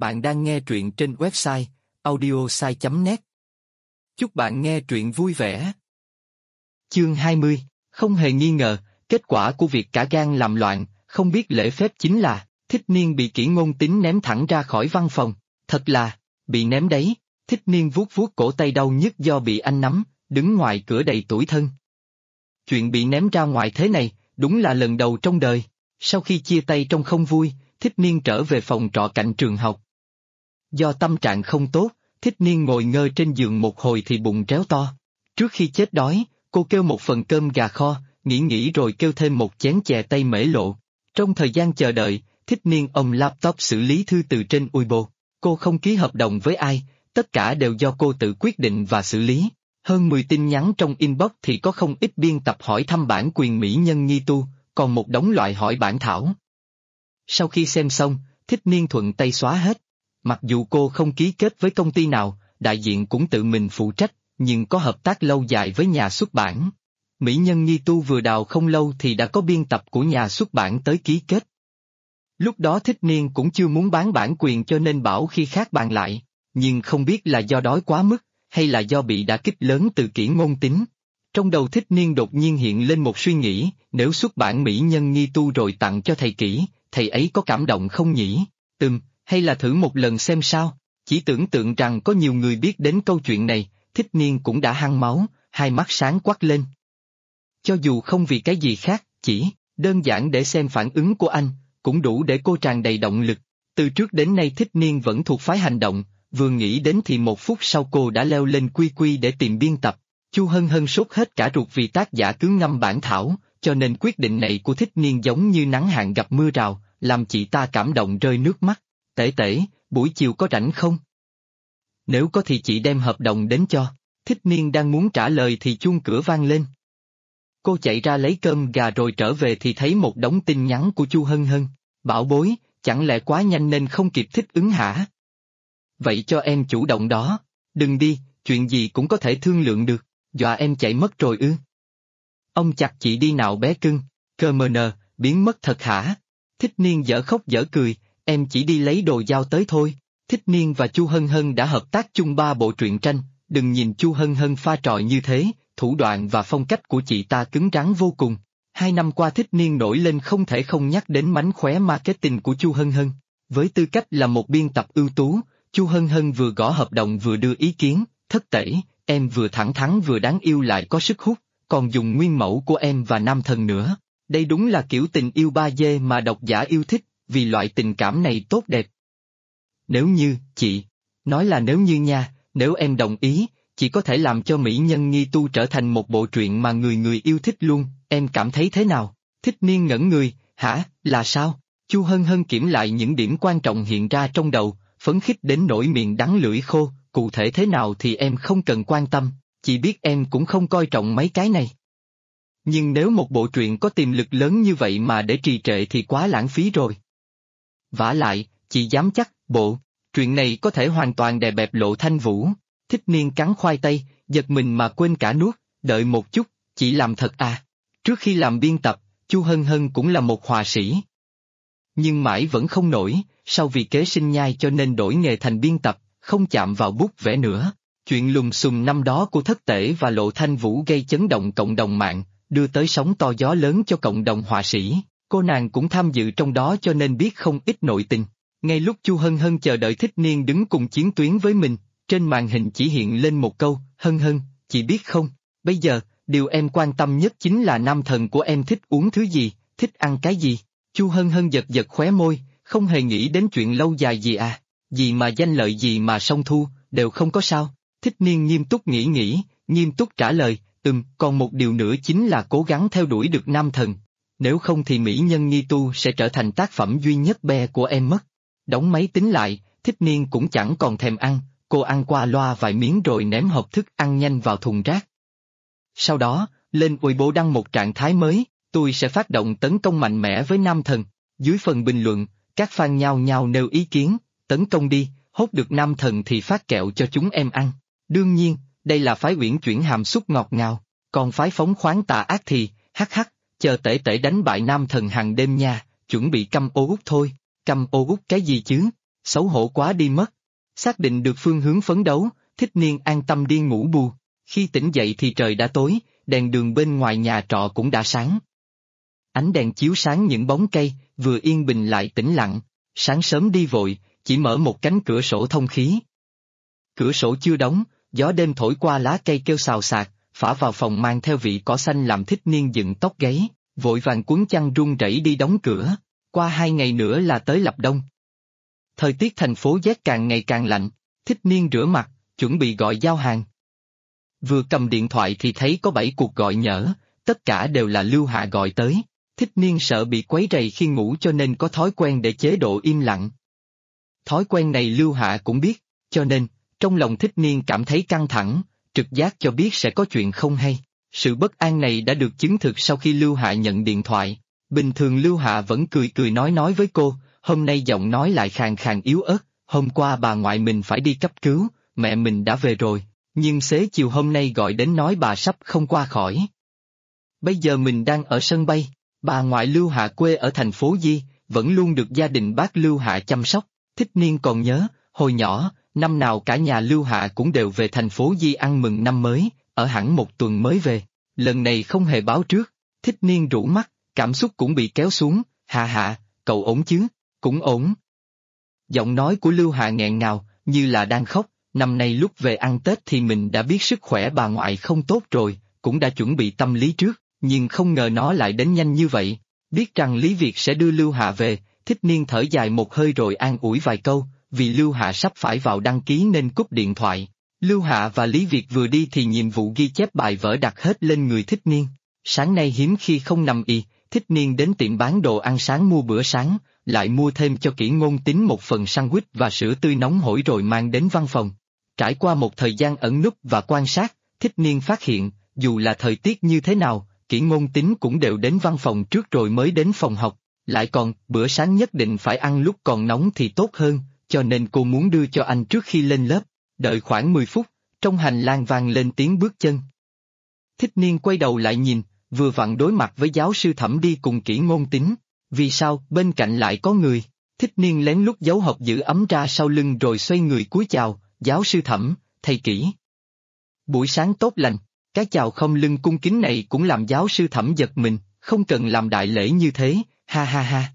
Bạn đang nghe truyện trên website audiosai.net. Chúc bạn nghe truyện vui vẻ. Chương 20, không hề nghi ngờ, kết quả của việc cả gan làm loạn, không biết lễ phép chính là, Thích Niên bị Kỷ Ngôn Tín ném thẳng ra khỏi văn phòng, thật là, bị ném đấy, Thích Niên vuốt vuốt cổ tay đau nhức do bị anh nắm, đứng ngoài cửa đầy tủi thân. Chuyện bị ném ra ngoài thế này, đúng là lần đầu trong đời, sau khi chia tay trong không vui, Thích Niên trở về phòng trọ cạnh trường học. Do tâm trạng không tốt, Thích Niên ngồi ngơ trên giường một hồi thì bụng réo to. Trước khi chết đói, cô kêu một phần cơm gà kho, nghĩ rồi kêu thêm một chén chè tây mễ lộ. Trong thời gian chờ đợi, Thích Niên ôm laptop xử lý thư từ trên Weibo. Cô không ký hợp đồng với ai, tất cả đều do cô tự quyết định và xử lý. Hơn 10 tin nhắn trong inbox thì có không ít biên tập hỏi thăm bản quyền mỹ nhân nghi tu, còn một đống loại hỏi bản thảo. Sau khi xem xong, Thích Niên thuận tay xóa hết. Mặc dù cô không ký kết với công ty nào, đại diện cũng tự mình phụ trách, nhưng có hợp tác lâu dài với nhà xuất bản. Mỹ nhân nghi tu vừa đào không lâu thì đã có biên tập của nhà xuất bản tới ký kết. Lúc đó Thích Niên cũng chưa muốn bán bản quyền cho nên bảo khi khác bàn lại, nhưng không biết là do đói quá mức, hay là do bị đả kích lớn từ Kỷ Ngôn Tín. Trong đầu Thích Niên đột nhiên hiện lên một suy nghĩ, nếu xuất bản mỹ nhân nghi tu rồi tặng cho thầy Kỷ, thầy ấy có cảm động không nhỉ? Hay là thử một lần xem sao? Chỉ tưởng tượng rằng có nhiều người biết đến câu chuyện này, Thích Niên cũng đã hăng máu, hai mắt sáng quắc lên. Cho dù không vì cái gì khác, chỉ đơn giản để xem phản ứng của anh, cũng đủ để cô tràn đầy động lực. Từ trước đến nay Thích Niên vẫn thuộc phái hành động, vừa nghĩ đến thì 1 phút sau cô đã leo lên quy để tìm biên tập. Chu Hân Hân sốt hết cả ruột vì tác giả cứ ngâm bản thảo, cho nên quyết định này của Thích Niên giống như nắng hạn gặp mưa rào, làm chị ta cảm động rơi nước mắt. Tể, buổi chiều có rảnh không? Nếu có thì chị đem hợp đồng đến cho. Thích Niên đang muốn trả lời thì chuông cửa vang lên. Cô chạy ra lấy cơm gà rồi trở về thì thấy một đống tin nhắn của Chu Hân Hân. Bảo bối, chẳng lẽ quá nhanh nên không kịp thích ứng hả? Vậy cho em chủ động đó. Đừng đi, chuyện gì cũng có thể thương lượng được. Dọa em chạy mất rồi ư? Ông chặt chị đi nào bé cưng. Cơ mờ nờ, biến mất thật hả? Thích Niên dở khóc dở cười. Em chỉ đi lấy đồ giao tới thôi. Thích Niên và Chu Hân Hân đã hợp tác chung 3 bộ truyện tranh, đừng nhìn Chu Hân Hân pha trò như thế, thủ đoạn và phong cách của chị ta cứng rắn vô cùng. 2 năm qua Thích Niên nổi lên không thể không nhắc đến mánh khóe marketing của Chu Hân Hân. Với tư cách là một biên tập ưu tú, Chu Hân Hân vừa gõ hợp đồng vừa đưa ý kiến, thất tể, em vừa thẳng thắn vừa đáng yêu lại có sức hút, còn dùng nguyên mẫu của em và nam thần nữa. Đây đúng là kiểu tình yêu 3D mà độc giả yêu thích. Vì loại tình cảm này tốt đẹp. Nếu như, chị, nói là nếu như nha, nếu em đồng ý, chị có thể làm cho mỹ nhân nghi tu trở thành một bộ truyện mà người người yêu thích luôn, em cảm thấy thế nào? Thích Niên ngẩn người, hả, là sao? Chu Hân Hân kiểm lại những điểm quan trọng hiện ra trong đầu, phấn khích đến nỗi miệng đắng lưỡi khô, cụ thể thế nào thì em không cần quan tâm, chị biết em cũng không coi trọng mấy cái này. Nhưng nếu một bộ truyện có tiềm lực lớn như vậy mà để trì trệ thì quá lãng phí rồi. Vả lại, chị dám chắc, bộ truyện này có thể hoàn toàn đè bẹp Lộ Thanh Vũ. Thích Niên cắn khoai tây, giật mình mà quên cả nuốt, đợi một chút, chị làm thật à? Trước khi làm biên tập, Chu Hân Hân cũng là một họa sĩ. Nhưng mãi vẫn không nổi, sau vì kế sinh nhai cho nên đổi nghề thành biên tập, không chạm vào bút vẽ nữa. Chuyện lùm xùm năm đó của Thất Tể và Lộ Thanh Vũ gây chấn động cộng đồng mạng, đưa tới sóng to gió lớn cho cộng đồng họa sĩ. Cô nàng cũng tham dự trong đó cho nên biết không ít nội tình. Ngay lúc Chu Hân Hân chờ đợi Thích Niên đứng cùng chiến tuyến với mình, trên màn hình chỉ hiện lên một câu, Hân Hân, chị biết không, bây giờ, điều em quan tâm nhất chính là nam thần của em thích uống thứ gì, thích ăn cái gì. Chu Hân Hân giật giật khóe môi, không hề nghĩ đến chuyện lâu dài gì à, gì mà danh lợi gì mà song thu, đều không có sao. Thích Niên nghiêm túc nghĩ, nghiêm túc trả lời, còn một điều nữa chính là cố gắng theo đuổi được nam thần. Nếu không thì mỹ nhân nghi tu sẽ trở thành tác phẩm duy nhất be của em mất. Đóng máy tính lại, Thích Niên cũng chẳng còn thèm ăn, cô ăn qua loa vài miếng rồi ném hộp thức ăn nhanh vào thùng rác. Sau đó, lên Weibo đăng một trạng thái mới, tôi sẽ phát động tấn công mạnh mẽ với nam thần. Dưới phần bình luận, các fan nhao nhao nêu ý kiến, tấn công đi, hốt được nam thần thì phát kẹo cho chúng em ăn. Đương nhiên, đây là phái uyển chuyển hàm xúc ngọt ngào, còn phái phóng khoáng tà ác thì, hắc, chờ Tể đánh bại nam thần hàng đêm nha, chuẩn bị căm ô út thôi. Căm ô út cái gì chứ? Xấu hổ quá đi mất. Xác định được phương hướng phấn đấu, Thích Niên an tâm đi ngủ bù. Khi tỉnh dậy thì trời đã tối, đèn đường bên ngoài nhà trọ cũng đã sáng. Ánh đèn chiếu sáng những bóng cây, vừa yên bình lại tĩnh lặng. Sáng sớm đi vội, chỉ mở một cánh cửa sổ thông khí. Cửa sổ chưa đóng, gió đêm thổi qua lá cây kêu xào xạc, phả vào phòng mang theo vị cỏ xanh làm Thích Niên dựng tóc gáy, vội vàng cuốn chăn run rẩy đi đóng cửa. Qua 2 ngày nữa là tới lập đông. Thời tiết thành phố rét càng ngày càng lạnh, Thích Niên rửa mặt, chuẩn bị gọi giao hàng. Vừa cầm điện thoại thì thấy có 7 cuộc gọi nhỡ, tất cả đều là Lưu Hạ gọi tới. Thích Niên sợ bị quấy rầy khi ngủ cho nên có thói quen để chế độ im lặng. Thói quen này Lưu Hạ cũng biết, cho nên, trong lòng Thích Niên cảm thấy căng thẳng, trực giác cho biết sẽ có chuyện không hay. Sự bất an này đã được chứng thực sau khi Lưu Hạ nhận điện thoại. Bình thường Lưu Hạ vẫn cười cười nói với cô, hôm nay giọng nói lại khàn khàn yếu ớt, hôm qua bà ngoại mình phải đi cấp cứu, mẹ mình đã về rồi, nhưng xế chiều hôm nay gọi đến nói bà sắp không qua khỏi. Bây giờ mình đang ở sân bay, bà ngoại Lưu Hạ quê ở thành phố Di, vẫn luôn được gia đình bác Lưu Hạ chăm sóc. Thích Niên còn nhớ, hồi nhỏ, năm nào cả nhà Lưu Hạ cũng đều về thành phố Di ăn mừng năm mới, ở hẳn 1 tuần mới về. Lần này không hề báo trước, Thích Niên rũ mắt, cảm xúc cũng bị kéo xuống. Hạ, cậu ổn chứ? Cũng ổn. Giọng nói của Lưu Hạ nghẹn ngào, như là đang khóc. Năm nay lúc về ăn Tết thì mình đã biết sức khỏe bà ngoại không tốt rồi, cũng đã chuẩn bị tâm lý trước, nhưng không ngờ nó lại đến nhanh như vậy. Biết rằng Lý Việt sẽ đưa Lưu Hạ về, Thích Niên thở dài một hơi rồi an ủi vài câu, vì Lưu Hạ sắp phải vào đăng ký nên cúp điện thoại. Lưu Hạ và Lý Việt vừa đi thì nhiệm vụ ghi chép bài vở đặt hết lên người Thích Niên. Sáng nay hiếm khi không nằm ì, Thích Niên đến tiệm bán đồ ăn sáng mua bữa sáng, lại mua thêm cho Kỷ Ngôn Tín một phần sandwich và sữa tươi nóng hổi rồi mang đến văn phòng. Trải qua một thời gian ẩn núp và quan sát, Thích Niên phát hiện, dù là thời tiết như thế nào, Kỷ Ngôn Tín cũng đều đến văn phòng trước rồi mới đến phòng học. Lại còn, bữa sáng nhất định phải ăn lúc còn nóng thì tốt hơn, cho nên cô muốn đưa cho anh trước khi lên lớp. Đợi khoảng 10 phút, trong hành lang vang lên tiếng bước chân. Thích Niên quay đầu lại nhìn, vừa vặn đối mặt với giáo sư Thẩm đi cùng Kỷ Ngôn Tín. Vì sao, bên cạnh lại có người? Thích Niên lén lút giấu hộp giữ ấm ra sau lưng rồi xoay người cúi chào, giáo sư Thẩm, thầy Kỷ. Buổi sáng tốt lành, cái chào không lưng cung kính này cũng làm giáo sư Thẩm giật mình, không cần làm đại lễ như thế, ha ha ha.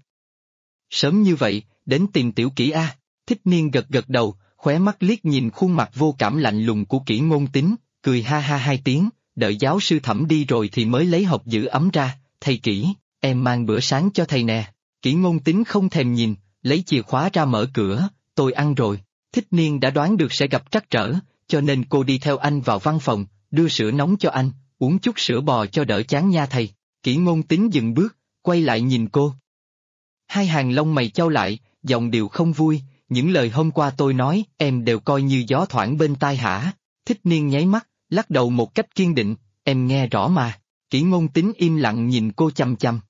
Sớm như vậy, đến tìm tiểu Kỷ a. Thích Niên gật gật đầu, khóe mắt liếc nhìn khuôn mặt vô cảm lạnh lùng của Kỷ Ngôn Tín, cười ha ha 2 tiếng, đợi giáo sư Thẩm đi rồi thì mới lấy hộp giữ ấm ra, thầy Kỷ, em mang bữa sáng cho thầy nè. Kỷ Ngôn Tín không thèm nhìn, lấy chìa khóa ra mở cửa, tôi ăn rồi. Thích Niên đã đoán được sẽ gặp trắc trở, cho nên cô đi theo anh vào văn phòng, đưa sữa nóng cho anh, uống chút sữa bò cho đỡ chán nha thầy. Kỷ Ngôn Tín dừng bước, quay lại nhìn cô. Hai hàng lông mày chau lại, giọng điệu không vui, những lời hôm qua tôi nói em đều coi như gió thoảng bên tai hả? Thích Niên nháy mắt, lắc đầu một cách kiên định, em nghe rõ mà. Kỷ Ngôn Tín im lặng nhìn cô chăm chăm.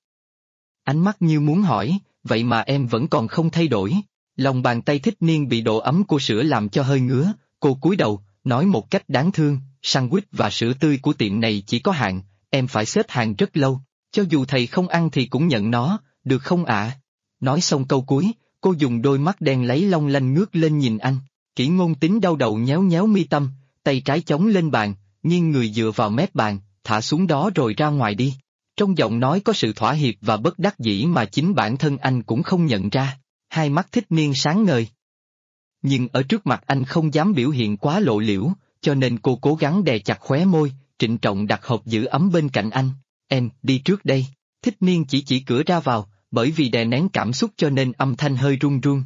Ánh mắt như muốn hỏi, vậy mà em vẫn còn không thay đổi. Lòng bàn tay Thích Niên bị độ ấm của sữa làm cho hơi ngứa, cô cúi đầu, nói một cách đáng thương, sandwich và sữa tươi của tiệm này chỉ có hạn, em phải xếp hàng rất lâu, cho dù thầy không ăn thì cũng nhận nó, được không ạ? Nói xong câu cuối, cô dùng đôi mắt đen lấy long lanh ngước lên nhìn anh. Kỷ Ngôn Tín đau đầu nhéo nhéo mi tâm, tay trái chống lên bàn, nghiêng người dựa vào mép bàn, thả xuống đó rồi ra ngoài đi. Trong giọng nói có sự thỏa hiệp và bất đắc dĩ mà chính bản thân anh cũng không nhận ra. Hai mắt Thích Niên sáng ngời. Nhưng ở trước mặt anh không dám biểu hiện quá lộ liễu, cho nên cô cố gắng đè chặt khóe môi, trịnh trọng đặt hộp giữ ấm bên cạnh anh. Em, đi trước đây. Thích Niên chỉ cửa ra vào, bởi vì đè nén cảm xúc cho nên âm thanh hơi run run.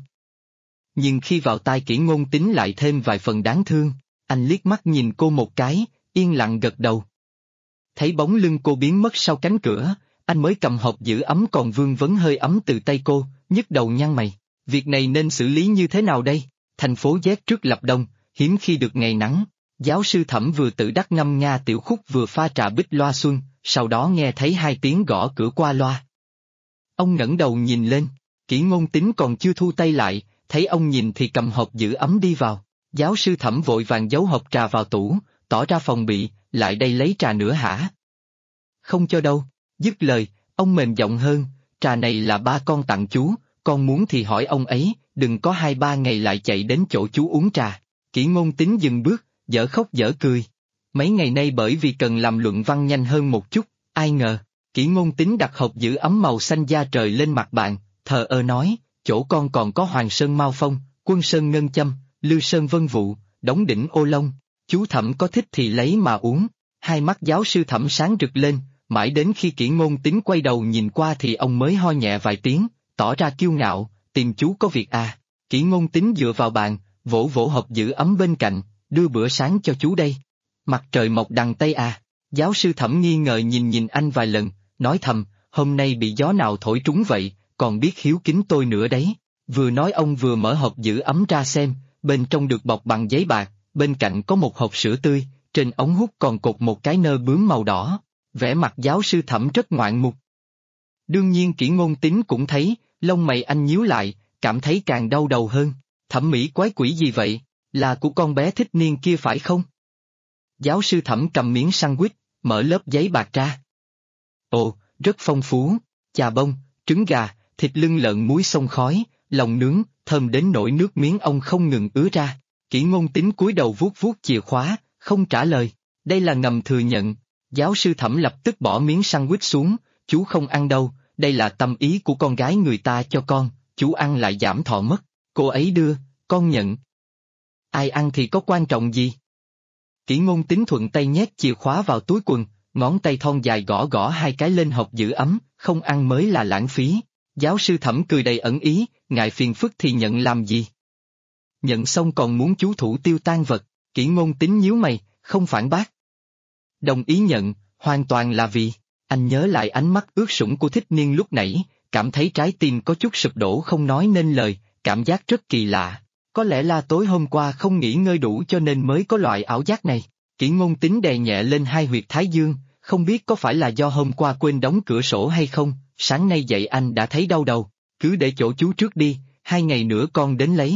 Nhưng khi vào tai Kỷ Ngôn Tín lại thêm vài phần đáng thương, anh liếc mắt nhìn cô một cái, yên lặng gật đầu. Thấy bóng lưng cô biến mất sau cánh cửa, anh mới cầm hộp giữ ấm còn vương vấn hơi ấm từ tay cô, nhức đầu nhăn mày. Việc này nên xử lý như thế nào đây? Thành phố rét trước lập đông, hiếm khi được ngày nắng. Giáo sư Thẩm vừa tự đắc ngâm nga tiểu khúc vừa pha trà bích loa xuân, sau đó nghe thấy 2 tiếng gõ cửa qua loa. Ông ngẩng đầu nhìn lên, Kỷ Ngôn Tín còn chưa thu tay lại, thấy ông nhìn thì cầm hộp giữ ấm đi vào. Giáo sư Thẩm vội vàng giấu hộp trà vào tủ, tỏ ra phòng bị, lại đây lấy trà nữa hả? Không cho đâu. Dứt lời, ông mềm giọng hơn, trà này là ba con tặng chú, con muốn thì hỏi ông ấy, đừng có 2-3 ngày lại chạy đến chỗ chú uống trà. Kỷ Ngôn Tín dừng bước, dở khóc dở cười. Mấy ngày nay bởi vì cần làm luận văn nhanh hơn một chút, ai ngờ, Kỷ Ngôn Tín đặt hộp giữ ấm màu xanh da trời lên mặt bàn, thờ ơ nói, chỗ con còn có Hoàng Sơn Mao Phong, Quân Sơn Ngân Châm, Lư Sơn Vân Vụ, Đống Đỉnh Ô Long, chú Thẩm có thích thì lấy mà uống. Hai mắt giáo sư Thẩm sáng rực lên, mãi đến khi Kỷ Ngôn Tín quay đầu nhìn qua thì ông mới ho nhẹ vài tiếng, tỏ ra kiêu ngạo, tìm chú có việc à. Kỷ Ngôn Tín dựa vào bàn, vỗ vỗ hộp giữ ấm bên cạnh, đưa bữa sáng cho chú đây. Mặt trời mọc đằng Tây à. Giáo sư Thẩm nghi ngờ nhìn anh vài lần, nói thầm, hôm nay bị gió nào thổi trúng vậy, còn biết hiếu kính tôi nữa đấy. Vừa nói ông vừa mở hộp giữ ấm ra xem, bên trong được bọc bằng giấy bạc, bên cạnh có một hộp sữa tươi, trên ống hút còn cột một cái nơ bướm màu đỏ. Vẻ mặt giáo sư Thẩm rất ngoạn mục. Đương nhiên Kỷ Ngôn Tín cũng thấy, lông mày anh nhíu lại, cảm thấy càng đau đầu hơn. Thẩm mỹ quái quỷ gì vậy, là của con bé Thích Niên kia phải không? Giáo sư Thẩm cầm miếng sandwich, mở lớp giấy bạc ra. Ồ, rất phong phú, chà bông, trứng gà, thịt lưng lợn muối xông khói, lòng nướng, thơm đến nỗi nước miếng ông không ngừng ứa ra. Kỷ Ngôn Tín cúi đầu vuốt vuốt chìa khóa, không trả lời. Đây là ngầm thừa nhận. Giáo sư Thẩm lập tức bỏ miếng sandwich xuống, chú không ăn đâu, đây là tâm ý của con gái người ta cho con, chú ăn lại giảm thọ mất. Cô ấy đưa, con nhận. Ai ăn thì có quan trọng gì? Kỷ Ngôn Tín thuận tay nhét chìa khóa vào túi quần, ngón tay thon dài gõ gõ hai cái lên hộp giữ ấm, không ăn mới là lãng phí. Giáo sư Thẩm cười đầy ẩn ý, ngại phiền phức thì nhận làm gì? Nhận xong còn muốn chú thủ tiêu tang vật, Kỷ Ngôn Tín nhíu mày, không phản bác. Đồng ý nhận, hoàn toàn là vì, anh nhớ lại ánh mắt ướt sũng của Thích Niên lúc nãy, cảm thấy trái tim có chút sụp đổ không nói nên lời, cảm giác rất kỳ lạ. Có lẽ là tối hôm qua không nghỉ ngơi đủ cho nên mới có loại ảo giác này. Kỷ Ngôn Tín đè nhẹ lên hai huyệt thái dương, không biết có phải là do hôm qua quên đóng cửa sổ hay không, sáng nay dậy anh đã thấy đau đầu, cứ để chỗ chú trước đi, 2 ngày nữa con đến lấy.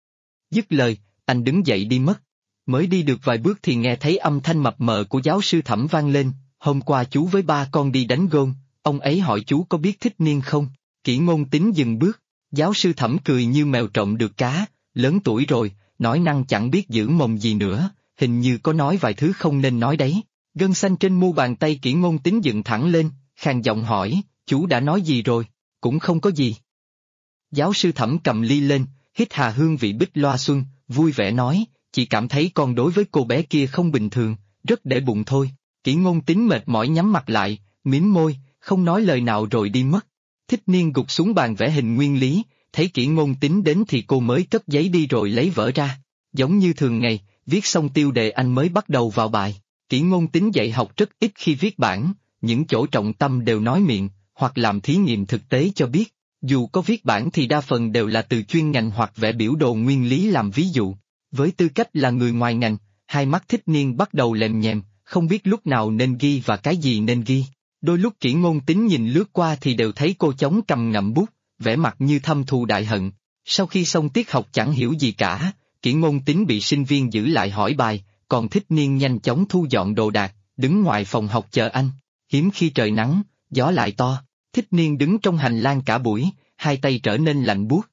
Dứt lời, anh đứng dậy đi mất. Mới đi được vài bước thì nghe thấy âm thanh mập mờ của giáo sư Thẩm vang lên, hôm qua chú với ba con đi đánh gôn, ông ấy hỏi chú có biết Thích Niên không? Kỷ Ngôn Tín dừng bước, giáo sư Thẩm cười như mèo trộm được cá, lớn tuổi rồi, nói năng chẳng biết giữ mồm gì nữa, hình như có nói vài thứ không nên nói đấy. Gân xanh trên mu bàn tay Kỷ Ngôn Tín dựng thẳng lên, khàn giọng hỏi, chú đã nói gì rồi? Cũng không có gì. Giáo sư Thẩm cầm ly lên, hít hà hương vị bích loa xuân, vui vẻ nói, chỉ cảm thấy con đối với cô bé kia không bình thường, rất để bụng thôi. Kỷ Ngôn Tín mệt mỏi nhắm mặt lại, mím môi, không nói lời nào rồi đi mất. Thích Niên gục xuống bàn vẽ hình nguyên lý, thấy Kỷ Ngôn Tín đến thì cô mới cất giấy đi rồi lấy vở ra. Giống như thường ngày, viết xong tiêu đề anh mới bắt đầu vào bài. Kỷ Ngôn Tín dạy học rất ít khi viết bản, những chỗ trọng tâm đều nói miệng, hoặc làm thí nghiệm thực tế cho biết. Dù có viết bản thì đa phần đều là từ chuyên ngành hoặc vẽ biểu đồ nguyên lý làm ví dụ. Với tư cách là người ngoài ngành, hai mắt Thích Niên bắt đầu lèm nhèm, không biết lúc nào nên ghi và cái gì nên ghi. Đôi lúc Kỷ Ngôn Tín nhìn lướt qua thì đều thấy cô chống cầm ngậm bút, vẻ mặt như thâm thù đại hận. Sau khi xong tiết học chẳng hiểu gì cả, Kỷ Ngôn Tín bị sinh viên giữ lại hỏi bài, còn Thích Niên nhanh chóng thu dọn đồ đạc, đứng ngoài phòng học chờ anh. Hiếm khi trời nắng, gió lại to, Thích Niên đứng trong hành lang cả buổi, hai tay trở nên lạnh buốt.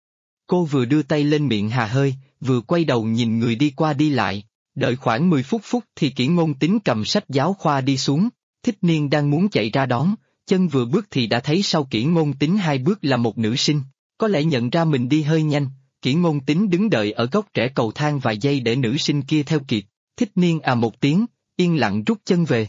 Cô vừa đưa tay lên miệng hà hơi, vừa quay đầu nhìn người đi qua đi lại, đợi khoảng 10 phút thì Kỷ Ngôn Tín cầm sách giáo khoa đi xuống. Thích Niên đang muốn chạy ra đón, chân vừa bước thì đã thấy sau Kỷ Ngôn Tín 2 bước là một nữ sinh, có lẽ nhận ra mình đi hơi nhanh, Kỷ Ngôn Tín đứng đợi ở góc rẽ cầu thang vài giây để nữ sinh kia theo kịp. Thích Niên à một tiếng, yên lặng rút chân về.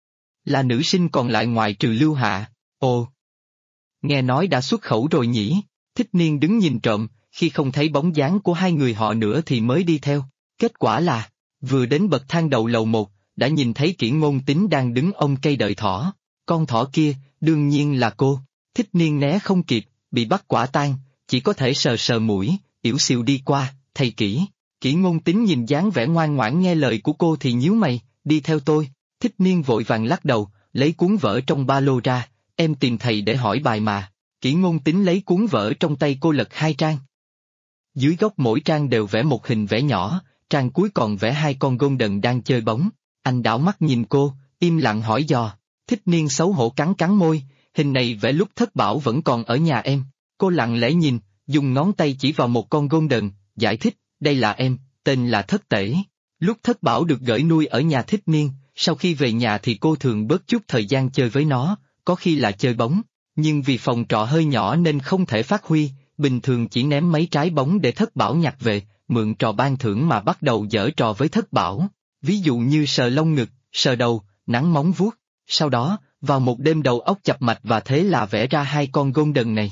Là nữ sinh còn lại ngoài trừ Lưu Hạ. Ồ, nghe nói đã xuất khẩu rồi nhỉ? Thích Niên đứng nhìn trộm, khi không thấy bóng dáng của hai người họ nữa thì mới đi theo. Kết quả là, vừa đến bậc thang đầu lầu 1, đã nhìn thấy Kỷ Ngôn Tín đang đứng ôm cây đợi thỏ. Con thỏ kia, đương nhiên là cô. Thích Niên né không kịp, bị bắt quả tang, chỉ có thể sờ sờ mũi, yểu xìu đi qua, thầy Kỷ. Kỷ Ngôn Tín nhìn dáng vẻ ngoan ngoãn nghe lời của cô thì nhíu mày, đi theo tôi. Thích Niên vội vàng lắc đầu, lấy cuốn vở trong ba lô ra, em tìm thầy để hỏi bài mà. Kỷ Ngôn Tín lấy cuốn vở trong tay cô lật 2 trang. Dưới góc mỗi trang đều vẽ một hình vẽ nhỏ, trang cuối còn vẽ 2 con golden đang chơi bóng. Anh đảo mắt nhìn cô, im lặng hỏi dò. Thích Niên xấu hổ cắn môi, hình này vẽ lúc Thất Bảo vẫn còn ở nhà em. Cô lặng lẽ nhìn, dùng ngón tay chỉ vào một con golden, giải thích, đây là em, tên là Thất Tể. Lúc Thất Bảo được gửi nuôi ở nhà Thích Niên, sau khi về nhà thì cô thường bớt chút thời gian chơi với nó, có khi là chơi bóng, nhưng vì phòng trọ hơi nhỏ nên không thể phát huy, bình thường chỉ ném mấy trái bóng để Thất Bảo nhặt về, mượn trò ban thưởng mà bắt đầu giở trò với Thất Bảo, ví dụ như sờ lông ngực, sờ đầu, nắn móng vuốt. Sau đó, vào một đêm đầu óc chập mạch và thế là vẽ ra hai con golden này.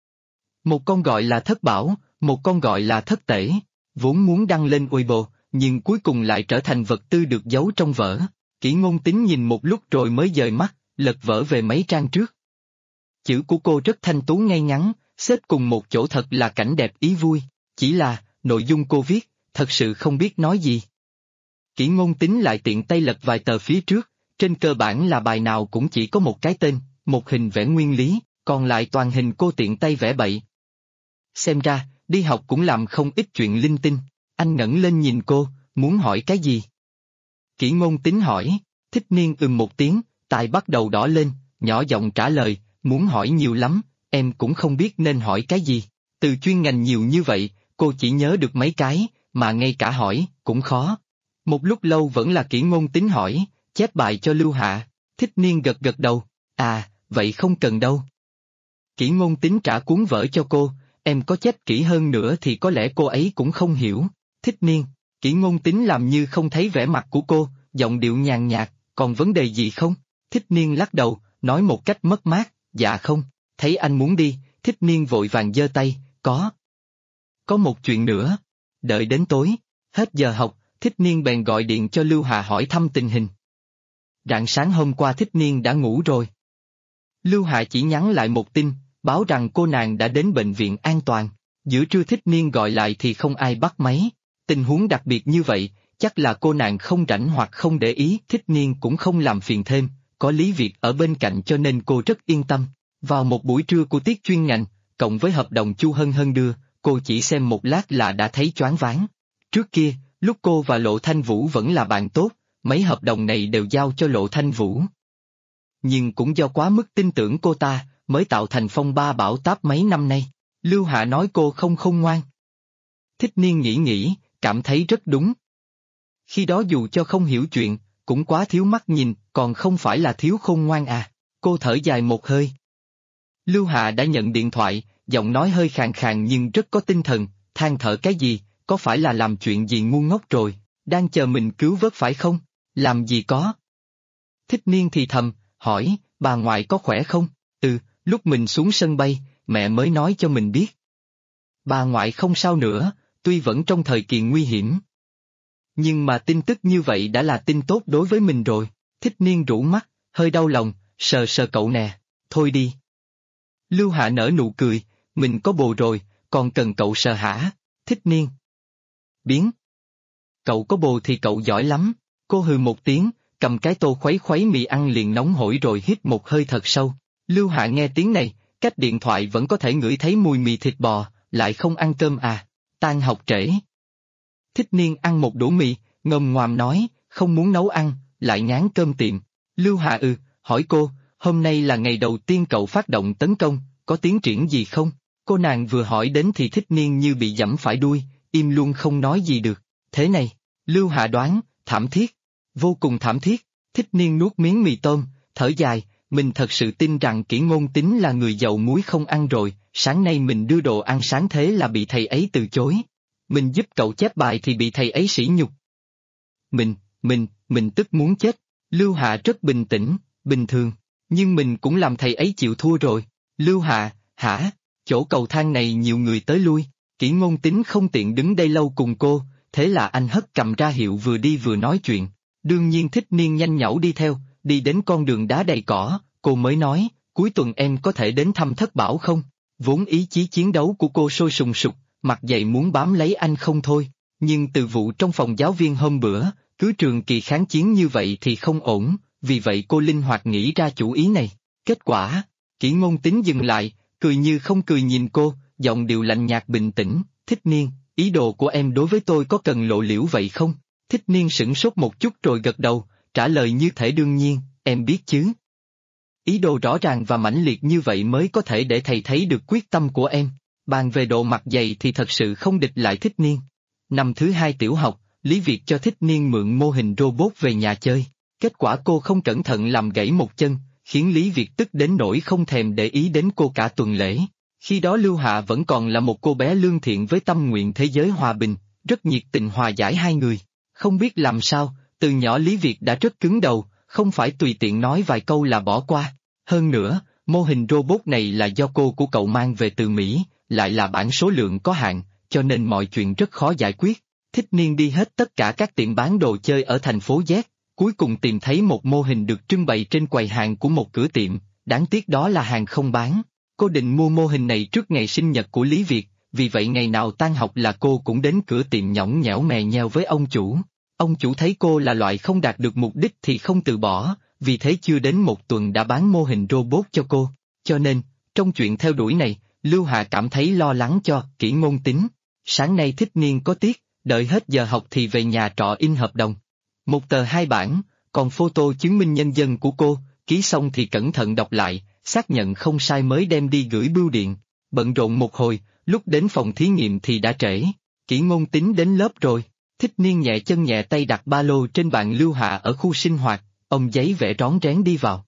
Một con gọi là Thất Bảo, một con gọi là Thất Tể, vốn muốn đăng lên Weibo, nhưng cuối cùng lại trở thành vật tư được giấu trong vở. Kỷ Ngôn Tín nhìn một lúc rồi mới dời mắt, lật vở về mấy trang trước. Chữ của cô rất thanh tú ngay ngắn, xếp cùng một chỗ thật là cảnh đẹp ý vui, chỉ là, nội dung cô viết, thật sự không biết nói gì. Kỷ Ngôn Tín lại tiện tay lật vài tờ phía trước, trên cơ bản là bài nào cũng chỉ có một cái tên, một hình vẽ nguyên lý, còn lại toàn hình cô tiện tay vẽ bậy. Xem ra, đi học cũng làm không ít chuyện linh tinh. Anh ngẩng lên nhìn cô, muốn hỏi cái gì? Kỷ Ngôn Tín hỏi, Thích Niên một tiếng, tai bắt đầu đỏ lên, nhỏ giọng trả lời, muốn hỏi nhiều lắm, em cũng không biết nên hỏi cái gì. Từ chuyên ngành nhiều như vậy, cô chỉ nhớ được mấy cái, mà ngay cả hỏi, cũng khó. Một lúc lâu vẫn là Kỷ Ngôn Tín hỏi, chép bài cho Lưu Hạ. Thích Niên gật gật đầu, à, vậy không cần đâu. Kỷ Ngôn Tín trả cuốn vở cho cô, em có chép kỹ hơn nữa thì có lẽ cô ấy cũng không hiểu. Thích Niên, Kỷ Ngôn Tín làm như không thấy vẻ mặt của cô, giọng điệu nhàn nhạt, còn vấn đề gì không? Thích Niên lắc đầu, nói một cách mất mát, dạ không, thấy anh muốn đi, Thích Niên vội vàng giơ tay, có. Có một chuyện nữa, đợi đến tối, hết giờ học, Thích Niên bèn gọi điện cho Lưu Hà hỏi thăm tình hình. Rạng sáng hôm qua Thích Niên đã ngủ rồi. Lưu Hà chỉ nhắn lại một tin, báo rằng cô nàng đã đến bệnh viện an toàn. Giữa trưa Thích Niên gọi lại thì không ai bắt máy. Tình huống đặc biệt như vậy, chắc là cô nàng không rảnh hoặc không để ý. Thích Niên cũng không làm phiền thêm, có Lý Việt ở bên cạnh cho nên cô rất yên tâm. Vào một buổi trưa của tiết chuyên ngành, cộng với hợp đồng Chu Hân Hân đưa, cô chỉ xem một lát là đã thấy choáng váng. Trước kia, lúc cô và Lộ Thanh Vũ vẫn là bạn tốt, mấy hợp đồng này đều giao cho Lộ Thanh Vũ. Nhưng cũng do quá mức tin tưởng cô ta, mới tạo thành phong ba bão táp mấy năm nay. Lưu Hạ nói cô không khôn ngoan. Thích Niên nghĩ, cảm thấy rất đúng. Khi đó dù cho không hiểu chuyện, cũng quá thiếu mắt nhìn, còn không phải là thiếu khôn ngoan à. Cô thở dài một hơi. Lưu Hạ đã nhận điện thoại, giọng nói hơi khàn khàn nhưng rất có tinh thần, than thở cái gì, có phải là làm chuyện gì ngu ngốc rồi, đang chờ mình cứu vớt phải không? Làm gì có. Thích Niên thì thầm, hỏi, bà ngoại có khỏe không? Lúc mình xuống sân bay, mẹ mới nói cho mình biết. Bà ngoại không sao nữa, tuy vẫn trong thời kỳ nguy hiểm. Nhưng mà tin tức như vậy đã là tin tốt đối với mình rồi. Thích Niên rũ mắt, hơi đau lòng, sờ sờ cậu nè, thôi đi. Lưu Hạ nở nụ cười, mình có bồ rồi, còn cần cậu sờ hả? Thích Niên. Biến. Cậu có bồ thì cậu giỏi lắm. Cô hừ một tiếng, cầm cái tô khuấy mì ăn liền nóng hổi rồi hít một hơi thật sâu. Lưu Hạ nghe tiếng này, cách điện thoại vẫn có thể ngửi thấy mùi mì thịt bò, lại không ăn cơm à, tan học trễ. Thích Niên ăn một đũa mì, ngồm ngoàm nói, không muốn nấu ăn, lại ngán cơm tiệm. Lưu Hạ hỏi cô, hôm nay là ngày đầu tiên cậu phát động tấn công, có tiến triển gì không? Cô nàng vừa hỏi đến thì Thích Niên như bị giẫm phải đuôi, im luôn không nói gì được. Thế này, Lưu Hạ đoán, thảm thiết, vô cùng thảm thiết. Thích Niên nuốt miếng mì tôm, thở dài, mình thật sự tin rằng Kỷ Ngôn Tín là người dầu muối không ăn rồi, sáng nay mình đưa đồ ăn sáng thế là bị thầy ấy từ chối. Mình giúp cậu chép bài thì bị thầy ấy sỉ nhục. Mình tức muốn chết. Lưu Hạ rất bình tĩnh, bình thường, nhưng mình cũng làm thầy ấy chịu thua rồi. Lưu Hạ, hả? Chỗ cầu thang này nhiều người tới lui, Kỷ Ngôn Tín không tiện đứng đây lâu cùng cô, thế là anh hất cầm ra hiệu vừa đi vừa nói chuyện. Đương nhiên Thích Niên nhanh nhảu đi theo, đi đến con đường đá đầy cỏ, cô mới nói, cuối tuần em có thể đến thăm Thất Bảo không? Vốn ý chí chiến đấu của cô sôi sùng sục, mặt dậy muốn bám lấy anh không thôi, nhưng từ vụ trong phòng giáo viên hôm bữa, cứ trường kỳ kháng chiến như vậy thì không ổn, vì vậy cô linh hoạt nghĩ ra chủ ý này. Kết quả, Kỷ Ngôn Tín dừng lại, cười như không cười nhìn cô, giọng điệu lạnh nhạt bình tĩnh, Thích Niên, ý đồ của em đối với tôi có cần lộ liễu vậy không? Thích Niên sửng sốt một chút rồi gật đầu, trả lời như thể đương nhiên, em biết chứ. Ý đồ rõ ràng và mãnh liệt như vậy mới có thể để thầy thấy được quyết tâm của em. Bàn về độ mặt dày thì thật sự không địch lại Thích Niên. Năm thứ 2 tiểu học, Lý Việt cho Thích Niên mượn mô hình robot về nhà chơi. Kết quả cô không cẩn thận làm gãy một chân, khiến Lý Việt tức đến nỗi không thèm để ý đến cô cả tuần lễ. Khi đó Lưu Hạ vẫn còn là một cô bé lương thiện với tâm nguyện thế giới hòa bình, rất nhiệt tình hòa giải hai người. Không biết làm sao, từ nhỏ Lý Việt đã rất cứng đầu, không phải tùy tiện nói vài câu là bỏ qua. Hơn nữa, mô hình robot này là do cô của cậu mang về từ Mỹ, lại là bản số lượng có hạn, cho nên mọi chuyện rất khó giải quyết. Thích Niên đi hết tất cả các tiệm bán đồ chơi ở thành phố Z, cuối cùng tìm thấy một mô hình được trưng bày trên quầy hàng của một cửa tiệm, đáng tiếc đó là hàng không bán. Cô định mua mô hình này trước ngày sinh nhật của Lý Việt, vì vậy ngày nào tan học là cô cũng đến cửa tiệm nhõng nhẽo mè nheo với ông chủ. Ông chủ thấy cô là loại không đạt được mục đích thì không từ bỏ, vì thế chưa đến một tuần đã bán mô hình robot cho cô. Cho nên, trong chuyện theo đuổi này, Lưu Hà cảm thấy lo lắng cho Kỷ Ngôn Tính. Sáng nay Thích Niên có tiết, đợi hết giờ học thì về nhà trọ in hợp đồng. Một tờ 2 bản, còn photo chứng minh nhân dân của cô, ký xong thì cẩn thận đọc lại, xác nhận không sai mới đem đi gửi bưu điện. Bận rộn một hồi, lúc đến phòng thí nghiệm thì đã trễ. Kỷ Ngôn Tính đến lớp rồi. Thích Niên nhẹ chân nhẹ tay đặt ba lô trên bàn Lưu Hạ ở khu sinh hoạt, ông giấy vẽ rón rén đi vào.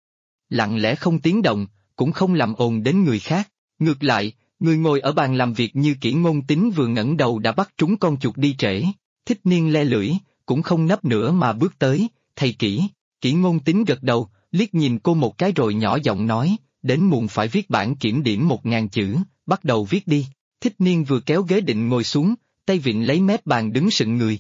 Lặng lẽ không tiếng động, cũng không làm ồn đến người khác. Ngược lại, người ngồi ở bàn làm việc như Kỷ Ngôn Tính vừa ngẩng đầu đã bắt trúng con chuột đi trễ. Thích Niên le lưỡi, cũng không nấp nữa mà bước tới, thầy Kỷ. Kỷ Ngôn Tính gật đầu, liếc nhìn cô một cái rồi nhỏ giọng nói, đến muộn phải viết bản kiểm điểm 1000 chữ, bắt đầu viết đi. Thích Niên vừa kéo ghế định ngồi xuống, tay vịn lấy mép bàn đứng sững người,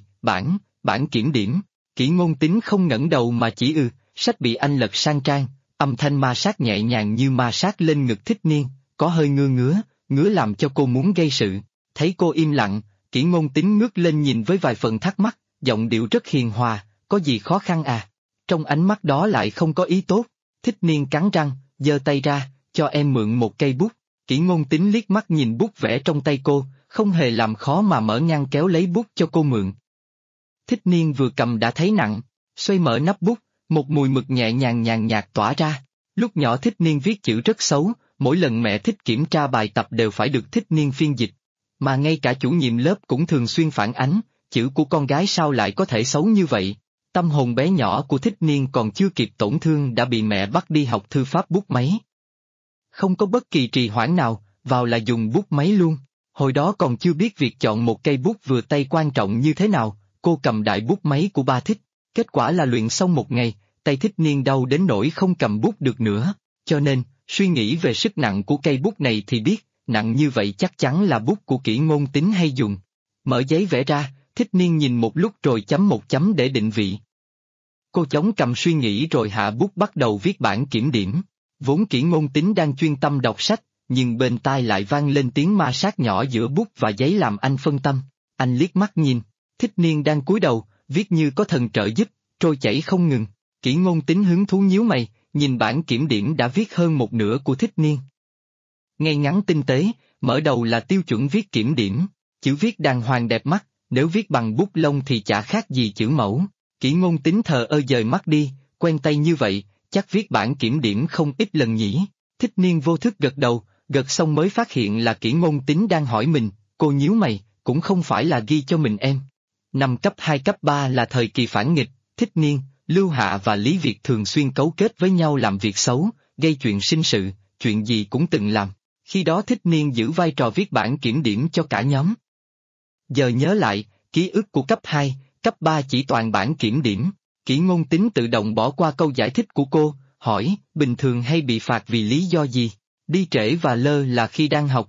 bản kiểm điểm. Kỷ Ngôn Tính không ngẩng đầu mà chỉ sách bị anh lật sang trang, âm thanh ma sát nhẹ nhàng như ma sát lên ngực Thích Niên, có hơi ngứa làm cho cô muốn gây sự. Thấy cô im lặng, Kỷ Ngôn Tính ngước lên nhìn với vài phần thắc mắc, giọng điệu rất hiền hòa, có gì khó khăn à? Trong ánh mắt đó lại không có ý tốt. Thích Niên cắn răng, giơ tay ra, cho em mượn một cây bút. Kỷ Ngôn Tính liếc mắt nhìn bút vẽ trong tay cô, không hề làm khó mà mở ngăn kéo lấy bút cho cô mượn. Thích Niên vừa cầm đã thấy nặng, xoay mở nắp bút, một mùi mực nhẹ nhàng nhàn nhạt tỏa ra. Lúc nhỏ Thích Niên viết chữ rất xấu, mỗi lần mẹ thích kiểm tra bài tập đều phải được Thích Niên phiên dịch. Mà ngay cả chủ nhiệm lớp cũng thường xuyên phản ánh, chữ của con gái sao lại có thể xấu như vậy. Tâm hồn bé nhỏ của Thích Niên còn chưa kịp tổn thương đã bị mẹ bắt đi học thư pháp bút máy. Không có bất kỳ trì hoãn nào, vào là dùng bút máy luôn. Hồi đó còn chưa biết việc chọn một cây bút vừa tay quan trọng như thế nào, cô cầm đại bút máy của ba Thích. Kết quả là luyện xong một ngày, tay Thích Niên đau đến nỗi không cầm bút được nữa. Cho nên, suy nghĩ về sức nặng của cây bút này thì biết, nặng như vậy chắc chắn là bút của Kỷ Ngôn Tính hay dùng. Mở giấy vẽ ra, Thích Niên nhìn một lúc rồi chấm một chấm để định vị. Cô chống cằm suy nghĩ rồi hạ bút bắt đầu viết bản kiểm điểm. Vốn Kỷ Ngôn Tính đang chuyên tâm đọc sách, nhưng bên tai lại vang lên tiếng ma sát nhỏ giữa bút và giấy làm anh phân tâm. Anh liếc mắt nhìn, Thích Niên đang cúi đầu, viết như có thần trợ giúp, trôi chảy không ngừng. Kỷ Ngôn Tính hứng thú nhíu mày, nhìn bản kiểm điểm đã viết hơn một nửa của Thích Niên. Ngay ngắn tinh tế, mở đầu là tiêu chuẩn viết kiểm điểm, chữ viết đàng hoàng đẹp mắt, nếu viết bằng bút lông thì chả khác gì chữ mẫu. Kỷ Ngôn Tính thờ ơ dời mắt đi, quen tay như vậy, chắc viết bản kiểm điểm không ít lần nhỉ. Thích Niên vô thức gật đầu, gật xong mới phát hiện là Kỷ Ngôn Tính đang hỏi mình, cô nhíu mày, cũng không phải là ghi cho mình em. Năm cấp 2 cấp 3 là thời kỳ phản nghịch, Thích Niên, Lưu Hạ và Lý Việt thường xuyên cấu kết với nhau làm việc xấu, gây chuyện sinh sự, chuyện gì cũng từng làm. Khi đó Thích Niên giữ vai trò viết bản kiểm điểm cho cả nhóm. Giờ nhớ lại, ký ức của cấp 2, cấp 3 chỉ toàn bản kiểm điểm. Kỷ Ngôn Tính tự động bỏ qua câu giải thích của cô, hỏi, bình thường hay bị phạt vì lý do gì? Đi trễ và lơ là khi đang học.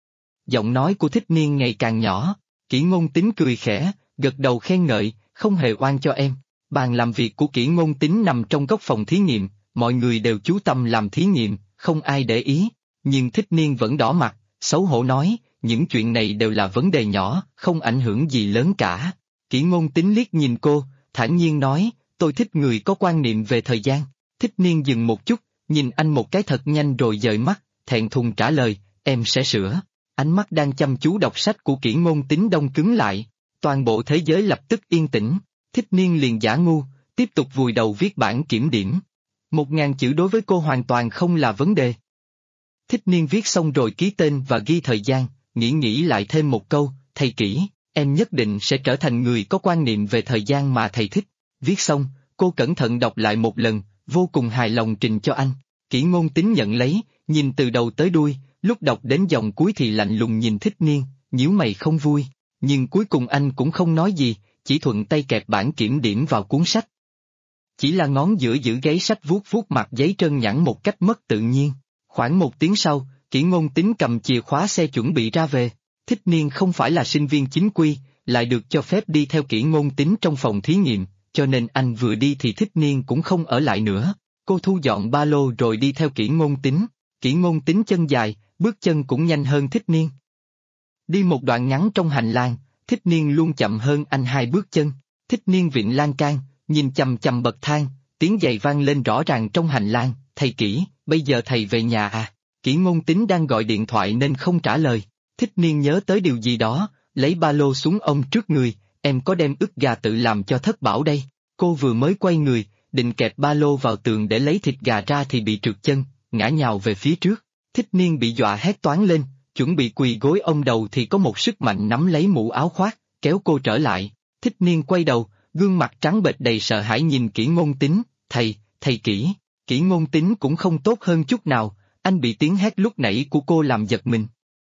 Giọng nói của Thích Niên ngày càng nhỏ, Kỷ Ngôn Tính cười khẽ, gật đầu khen ngợi, không hề oan cho em. Bàn làm việc của Kỷ Ngôn Tính nằm trong góc phòng thí nghiệm, mọi người đều chú tâm làm thí nghiệm, không ai để ý. Nhưng Thích Niên vẫn đỏ mặt, xấu hổ nói, những chuyện này đều là vấn đề nhỏ, không ảnh hưởng gì lớn cả. Kỷ Ngôn Tính liếc nhìn cô, thản nhiên nói, tôi thích người có quan niệm về thời gian. Thích Niên dừng một chút, nhìn anh một cái thật nhanh rồi dời mắt, thẹn thùng trả lời, em sẽ sửa. Ánh mắt đang chăm chú đọc sách của Kỷ Ngôn Tính đông cứng lại, toàn bộ thế giới lập tức yên tĩnh. Thích Niên liền giả ngu, tiếp tục vùi đầu viết bản kiểm điểm. 1000 chữ đối với cô hoàn toàn không là vấn đề. Thích Niên viết xong rồi ký tên và ghi thời gian, nghĩ lại thêm một câu, thầy Kỷ, em nhất định sẽ trở thành người có quan niệm về thời gian mà thầy thích. Viết xong, cô cẩn thận đọc lại một lần, vô cùng hài lòng trình cho anh. Kỷ Ngôn Tín nhận lấy, nhìn từ đầu tới đuôi, lúc đọc đến dòng cuối thì lạnh lùng nhìn Thích Niên, nhíu mày không vui, nhưng cuối cùng anh cũng không nói gì, chỉ thuận tay kẹp bản kiểm điểm vào cuốn sách. Chỉ là ngón giữa giữ gáy sách vuốt vuốt mặt giấy trơn nhẵn một cách mất tự nhiên. Khoảng 1 tiếng sau, Kỷ Ngôn Tín cầm chìa khóa xe chuẩn bị ra về. Thích Niên không phải là sinh viên chính quy, lại được cho phép đi theo Kỷ Ngôn Tín trong phòng thí nghiệm, cho nên anh vừa đi thì Thích Niên cũng không ở lại nữa. Cô thu dọn ba lô rồi đi theo Kỷ Ngôn Tín. Kỷ Ngôn Tín chân dài, bước chân cũng nhanh hơn Thích Niên. Đi một đoạn ngắn trong hành lang, Thích Niên luôn chậm hơn anh 2 bước chân. Thích Niên vịn lan can, nhìn chằm chằm bậc thang, tiếng giày vang lên rõ ràng trong hành lang, thầy Kỷ, bây giờ thầy về nhà à? Kỷ Ngôn Tín đang gọi điện thoại nên không trả lời. Thích Niên nhớ tới điều gì đó, lấy ba lô xuống ông trước người, em có đem ức gà tự làm cho Thất Bảo đây. Cô vừa mới quay người, định kẹp ba lô vào tường để lấy thịt gà ra thì bị trượt chân, ngã nhào về phía trước. Thích Niên bị dọa hét toáng lên, chuẩn bị quỳ gối ôm đầu thì có một sức mạnh nắm lấy mũ áo khoác, kéo cô trở lại. Thích Niên quay đầu, gương mặt trắng bệch đầy sợ hãi nhìn Kỷ Ngôn Tín, thầy Kỷ. Kỷ Ngôn Tín cũng không tốt hơn chút nào, anh bị tiếng hét lúc nãy của cô làm giật mình.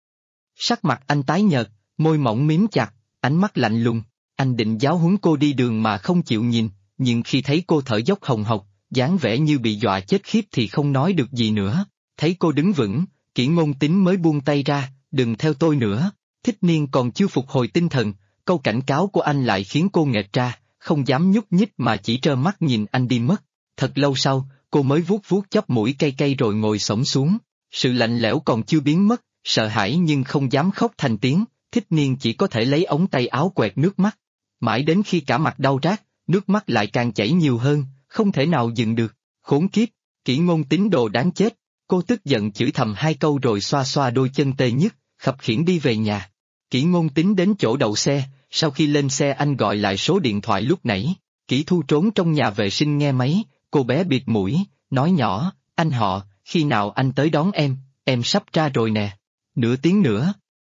Sắc mặt anh tái nhợt, môi mỏng mím chặt, ánh mắt lạnh lùng, anh định giáo huấn cô đi đường mà không chịu nhìn, nhưng khi thấy cô thở dốc hồng hộc, dáng vẻ như bị dọa chết khiếp thì không nói được gì nữa. Thấy cô đứng vững, Kỷ Ngôn Tín mới buông tay ra, đừng theo tôi nữa. Thích Niên còn chưa phục hồi tinh thần, câu cảnh cáo của anh lại khiến cô nghẹt ra, không dám nhúc nhích mà chỉ trơ mắt nhìn anh đi mất. Thật lâu sau, cô mới vuốt vuốt chóp mũi cay cay rồi ngồi xổm xuống. Sự lạnh lẽo còn chưa biến mất, sợ hãi nhưng không dám khóc thành tiếng, Thích Niên chỉ có thể lấy ống tay áo quẹt nước mắt. Mãi đến khi cả mặt đau rát, nước mắt lại càng chảy nhiều hơn, không thể nào dừng được. Khốn kiếp, Kỷ Ngôn Tín đồ đáng chết. Cô tức giận chửi thầm 2 câu rồi xoa xoa đôi chân tê nhức, khập khiễng đi về nhà. Kỷ Ngôn Tín đến chỗ đậu xe, sau khi lên xe anh gọi lại số điện thoại lúc nãy. Kỷ Thu trốn trong nhà vệ sinh nghe máy, cô bé bịt mũi, nói nhỏ, anh họ, khi nào anh tới đón em sắp ra rồi nè. Nửa tiếng nữa.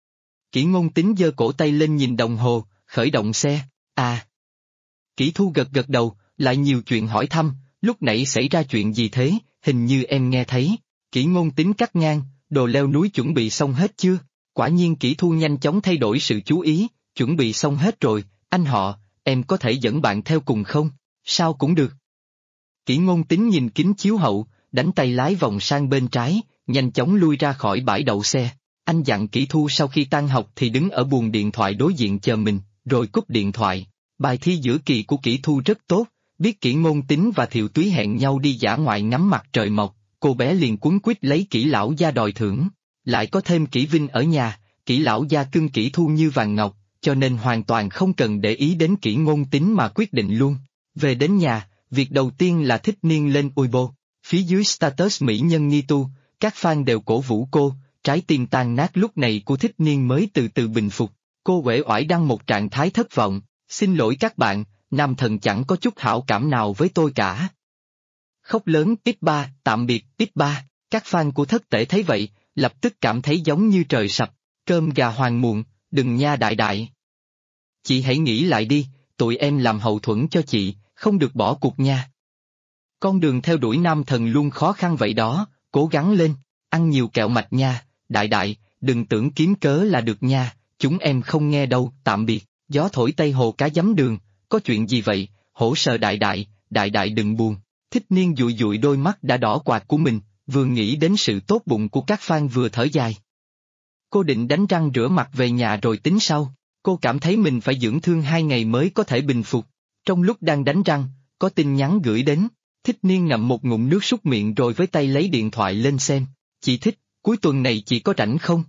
Kỷ Ngôn Tín giơ cổ tay lên nhìn đồng hồ, khởi động xe, à. Kỷ Thu gật đầu, lại nhiều chuyện hỏi thăm, lúc nãy xảy ra chuyện gì thế, hình như em nghe thấy. Kỷ Ngôn Tín cắt ngang, đồ leo núi chuẩn bị xong hết chưa? Quả nhiên Kỷ Thu nhanh chóng thay đổi sự chú ý, chuẩn bị xong hết rồi, anh họ, em có thể dẫn bạn theo cùng không? Sao cũng được. Kỷ Ngôn Tín nhìn kính chiếu hậu, đánh tay lái vòng sang bên trái, nhanh chóng lui ra khỏi bãi đậu xe. Anh dặn Kỷ Thu sau khi tan học thì đứng ở buồng điện thoại đối diện chờ mình, rồi cúp điện thoại. Bài thi giữa kỳ của Kỷ Thu rất tốt, biết Kỷ Ngôn Tín và Thiệu Túy hẹn nhau đi dã ngoại ngắm mặt trời mọc, cô bé liền quấn quýt lấy Kỷ lão gia đòi thưởng. Lại có thêm Kỷ Vinh ở nhà, Kỷ lão gia cưng Kỷ Thu như vàng ngọc, cho nên hoàn toàn không cần để ý đến Kỷ Ngôn Tín mà quyết định luôn. Về đến nhà, việc đầu tiên là Thích Niên lên Weibo, phía dưới status mỹ nhân nghi tu, các fan đều cổ vũ cô, trái tim tan nát lúc này của Thích Niên mới từ từ bình phục. Cô uể oải đăng một trạng thái thất vọng, xin lỗi các bạn, nam thần chẳng có chút hảo cảm nào với tôi cả. Khóc lớn X3, tạm biệt X3, các fan của Thất Tể thấy vậy, lập tức cảm thấy giống như trời sập, cơm gà hoàng muộn, đừng nha đại đại. Chị hãy nghĩ lại đi, tụi em làm hậu thuẫn cho chị, không được bỏ cuộc nha. Con đường theo đuổi nam thần luôn khó khăn vậy đó, cố gắng lên, ăn nhiều kẹo mạch nha, đại đại, đừng tưởng kiếm cớ là được nha, chúng em không nghe đâu, tạm biệt, gió thổi tây hồ cá giấm đường, có chuyện gì vậy, hổ sờ đại đại đừng buồn. Thích Niên dụi dụi đôi mắt đã đỏ quạt của mình, vừa nghĩ đến sự tốt bụng của các fan vừa thở dài. Cô định đánh răng rửa mặt về nhà rồi tính sau, cô cảm thấy mình phải dưỡng thương 2 ngày mới có thể bình phục. Trong lúc đang đánh răng, có tin nhắn gửi đến, Thích Niên ngậm một ngụm nước súc miệng rồi với tay lấy điện thoại lên xem. Chị Thích, cuối tuần này chị có rảnh không?